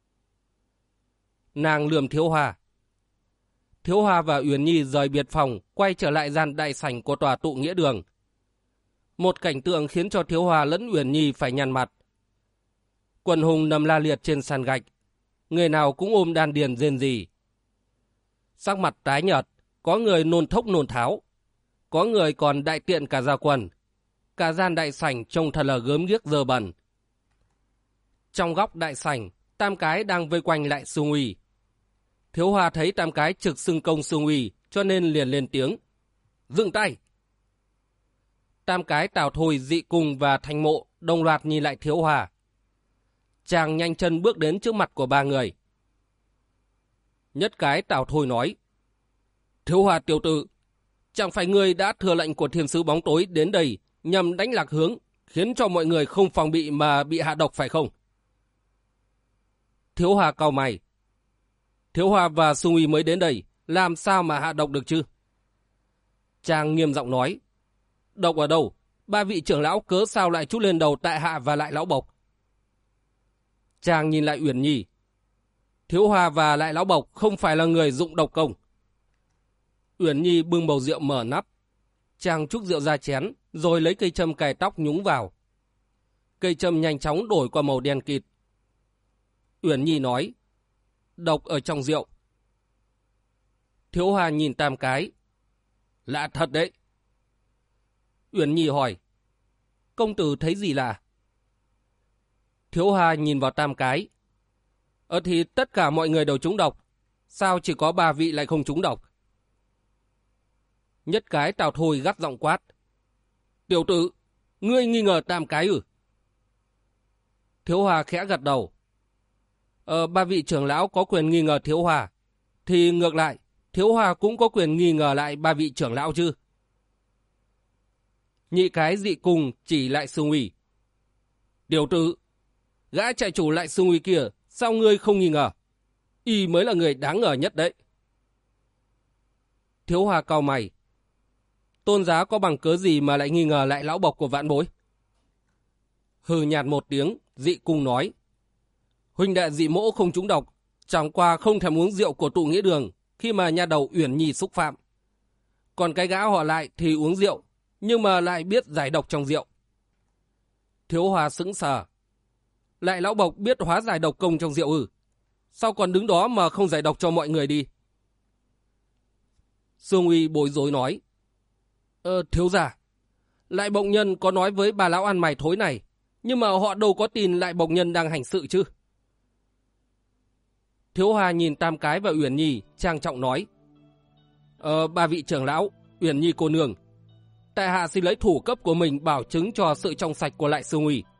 Nàng lườm Thiếu Hòa. Thiếu Hòa và Uyển Nhi rời biệt phòng, quay trở lại gian đại sảnh của tòa tụ nghĩa đường. Một cảnh tượng khiến cho Thiếu Hòa lẫn Uyển Nhi phải nhăn mặt. Quần hùng nằm la liệt trên sàn gạch, người nào cũng ôm đan điền rên rỉ. Sắc mặt tái nhợt, có người nôn thốc nôn tháo, có người còn đại tiện cả ra quần. Cả gian đại sảnh trông thật là gớm ghiếc dơ bẩn. Trong góc đại sảnh, Tam Cái đang vây quanh lại Sương Uy. Thiếu Hòa thấy Tam Cái trực xưng công Sương Uy, cho nên liền lên tiếng: "Dừng tay!" Tam Cái, Tào Thôi, Dị Cung và Thanh Mộ đồng loạt nhìn lại Thiếu Hòa. Chàng nhanh chân bước đến trước mặt của ba người. Nhất cái Tào Thôi nói: "Thiếu Hòa tiểu tử, chẳng phải ngươi đã thừa lệnh của thiên sứ bóng tối đến đây nhằm đánh lạc hướng, khiến cho mọi người không phòng bị mà bị hạ độc phải không?" Thiếu Hòa cau mày: "Thiếu Hòa và Sương Uy mới đến đây, làm sao mà hạ độc được chứ?" Chàng nghiêm giọng nói: "Độc ở đâu? Ba vị trưởng lão cớ sao lại trút lên đầu tại hạ và lại lão bộc?" Chàng nhìn lại Uyển Nhi. Thiếu Hòa và lại lão bộc không phải là người dụng độc công. Uyển Nhi bưng bầu rượu mở nắp. Chàng trúc rượu ra chén, rồi lấy cây châm cài tóc nhúng vào. Cây châm nhanh chóng đổi qua màu đen kịt. Uyển Nhi nói: "Độc ở trong rượu." Thiếu Hòa nhìn Tam Cái: "Lạ thật đấy." Uyển Nhi hỏi: "Công tử thấy gì lạ?" Thiếu Hòa nhìn vào Tam Cái: Thì tất cả mọi người đều trúng độc, sao chỉ có ba vị lại không trúng độc?" Nhất cái Tào Thôi gắt giọng quát: "Tiểu tử, ngươi nghi ngờ Tam Cái ư?" Thiếu Hòa khẽ gật đầu: "Ba vị trưởng lão có quyền nghi ngờ Thiếu Hòa, thì ngược lại, Thiếu Hòa cũng có quyền nghi ngờ lại ba vị trưởng lão chứ?" Nhị cái Dị Cung chỉ lại Sương Uy: "Tiểu tử, gã trại chủ lại Sương Uy kia, sao ngươi không nghi ngờ? Y mới là người đáng ngờ nhất đấy." Thiếu Hòa cau mày: "Tôn giá có bằng cớ gì mà lại nghi ngờ lại lão bộc của vãn bối?" Hừ nhạt một tiếng, Dị Cung nói: "Huynh đệ Dị Mỗ không trúng độc, chẳng qua không thèm uống rượu của tụ nghĩa đường khi mà nha đầu Uyển Nhi xúc phạm. Còn cái gã họ lại thì uống rượu, nhưng mà lại biết giải độc trong rượu." Thiếu Hòa sững sờ: "Lại lão bộc biết hóa giải độc công trong rượu ư? Sao còn đứng đó mà không giải độc cho mọi người đi?" Sương Uy bối rối nói: Thiếu gia, lại bộc nhân có nói với bà lão ăn mày thối này, nhưng mà họ đâu có tin lại bộc nhân đang hành sự chứ." Thiếu Hòa nhìn Tam Cái và Uyển Nhi, trang trọng nói: Ba vị trưởng lão, Uyển Nhi cô nương, tại hạ xin lấy thủ cấp của mình bảo chứng cho sự trong sạch của lại Sương Uy."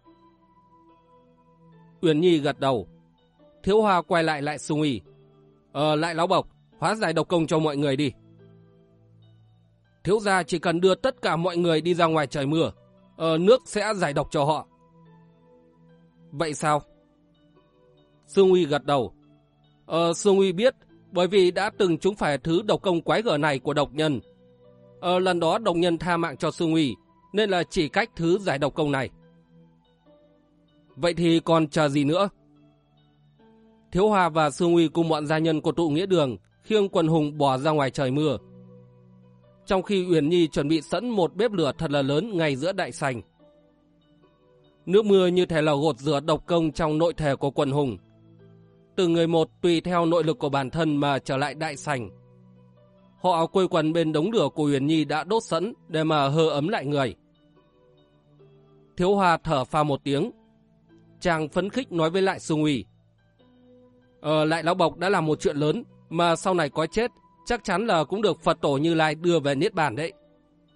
Uyển Nhi gật đầu. Thiếu Hòa quay lại Sương Uy: Lại lão bộc, hóa giải độc công cho mọi người đi." "Thiếu gia chỉ cần đưa tất cả mọi người đi ra ngoài trời mưa, nước sẽ giải độc cho họ." "Vậy sao?" Sương Uy gật đầu. Sương Uy biết, bởi vì đã từng trúng phải thứ độc công quái gở này của độc nhân. Lần đó độc nhân tha mạng cho Sương Uy, nên là chỉ cách thứ giải độc công này. Vậy thì còn chờ gì nữa? Thiếu Hòa và Sương Uy cùng bọn gia nhân của tụ nghĩa đường khiêng quần hùng bỏ ra ngoài trời mưa. Trong khi Uyển Nhi chuẩn bị sẵn một bếp lửa thật là lớn ngay giữa đại sảnh. Nước mưa như thể là gột rửa độc công trong nội thể của quần hùng. Từng người một tùy theo nội lực của bản thân mà trở lại đại sảnh. họ quây quần bên đống lửa của Uyển Nhi đã đốt sẵn để mà hơ ấm lại người. Thiếu Hoa thở phào một tiếng. Chàng phấn khích nói với Lại Sương Uy: Lại Lão Bộc đã làm một chuyện lớn, mà sau này có chết, chắc chắn là cũng được Phật tổ Như Lai đưa về Niết Bàn đấy.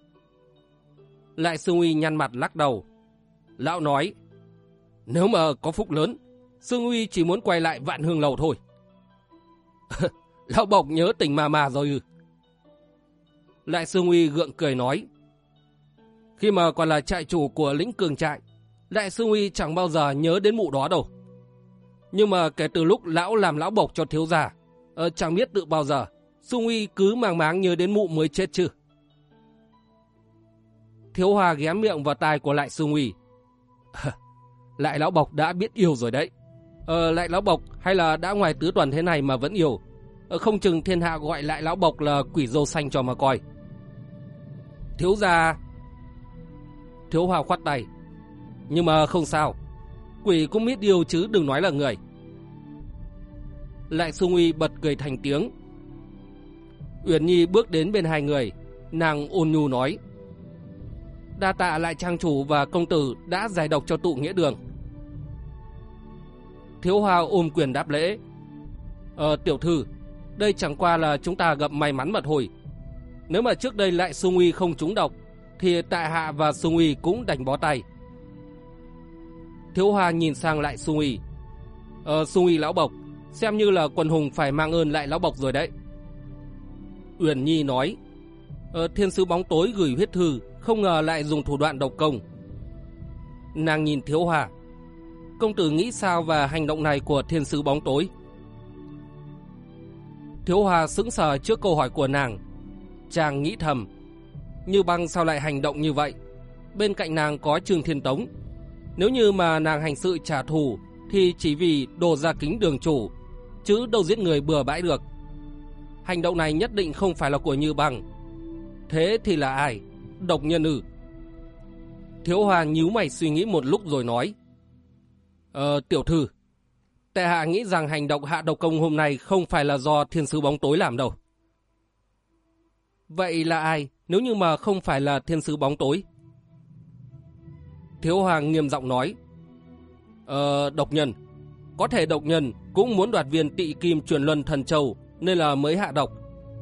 Lại Sương Uy nhăn mặt lắc đầu. Lão nói: Nếu mà có phúc lớn, Sương Uy chỉ muốn quay lại Vạn Hương Lầu thôi. Lão Bộc nhớ tình mà rồi ư? Lại Sương Uy gượng cười nói: Khi mà còn là trại chủ của lĩnh Cường trại, Lại Sương Uy chẳng bao giờ nhớ đến mụ đó đâu. Nhưng mà kể từ lúc lão làm lão bộc cho thiếu gia, chẳng biết tự bao giờ Sương Uy cứ màng máng nhớ đến mụ mới chết chứ. Thiếu Hoa ghé miệng vào tai của Lại Sương Uy: Lại Lão Bộc đã biết yêu rồi đấy. Lại Lão Bộc hay là đã ngoài tứ tuần thế này mà vẫn yêu, không chừng thiên hạ gọi Lại Lão Bộc là quỷ dâu xanh cho mà coi. Thiếu gia. Thiếu Hoa khoát tay: Nhưng mà không sao, quỷ cũng biết yêu chứ đừng nói là người. Lại Sương Uy bật cười thành tiếng. Uyển Nhi bước đến bên hai người, nàng ôn nhu nói: Đa tạ Lại trang chủ và công tử đã giải độc cho tụ nghĩa đường. Thiếu Hoa ôm quyền đáp lễ: Tiểu thư, đây chẳng qua là chúng ta gặp may mắn mà thôi. Nếu mà trước đây Lại Sương Uy không trúng độc, thì tại hạ và Sương Uy cũng đành bó tay. Thiếu Hoa nhìn sang Lại Sương Uy: Sương Uy Lão Bộc, xem như là quần hùng phải mang ơn Lại Lão Bộc rồi đấy. Uyển Nhi nói: Thiên sứ bóng tối gửi huyết thư, không ngờ lại dùng thủ đoạn độc công. Nàng nhìn Thiếu Hoa: Công tử nghĩ sao về hành động này của thiên sứ bóng tối? Thiếu Hoa sững sờ trước câu hỏi của nàng. Chàng nghĩ thầm: Như Băng sao lại hành động như vậy? Bên cạnh nàng có Trương Thiên Tống. Nếu như mà nàng hành sự trả thù thì chỉ vì đồ ra kính đường chủ, chứ đâu giết người bừa bãi được. Hành động này nhất định không phải là của Như Băng. Thế thì là ai? Độc nhân ư? Thiếu Hoa nhíu mày suy nghĩ một lúc rồi nói: Tiểu thư, tại hạ nghĩ rằng hành động hạ độc công hôm nay không phải là do thiên sứ bóng tối làm đâu. Vậy là ai nếu như mà không phải là thiên sứ bóng tối? Thiếu Hoa nghiêm giọng nói: Độc nhân. Có thể độc nhân cũng muốn đoạt viên Tị Kim Truyền Luân Thần Châu nên là mới hạ độc.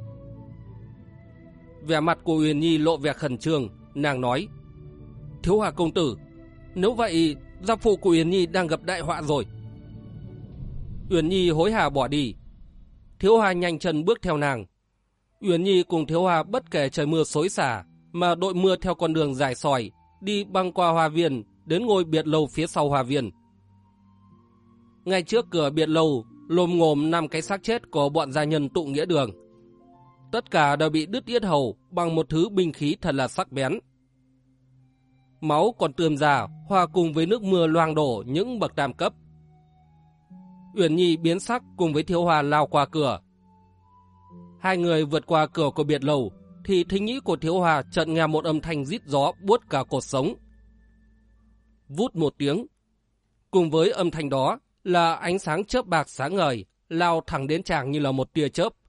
Vẻ mặt của Uyển Nhi lộ vẻ khẩn trương, nàng nói: Thiếu Hoa công tử, nếu vậy gia phụ của Uyển Nhi đang gặp đại họa rồi. Uyển Nhi hối hả bỏ đi. Thiếu Hoa nhanh chân bước theo nàng. Uyển Nhi cùng Thiếu Hoa bất kể trời mưa xối xả mà đội mưa theo con đường dài sỏi, đi băng qua hoa viên đến ngôi biệt lâu phía sau hoa viên. Ngay trước cửa biệt lâu lồm ngồm 5 cái xác chết của bọn gia nhân tụ nghĩa đường. Tất cả đều bị đứt yết hầu bằng một thứ binh khí thật là sắc bén. Máu còn tươm ra hòa cùng với nước mưa loang đổ những bậc tam cấp. Uyển Nhi biến sắc cùng với Thiếu Hoa lao qua cửa. Hai người vượt qua cửa của biệt lâu thì thính nhĩ của Thiếu Hoa chợt nghe một âm thanh rít gió buốt cả cột sống. Vút một tiếng, cùng với âm thanh đó là ánh sáng chớp bạc sáng ngời lao thẳng đến chàng như là một tia chớp.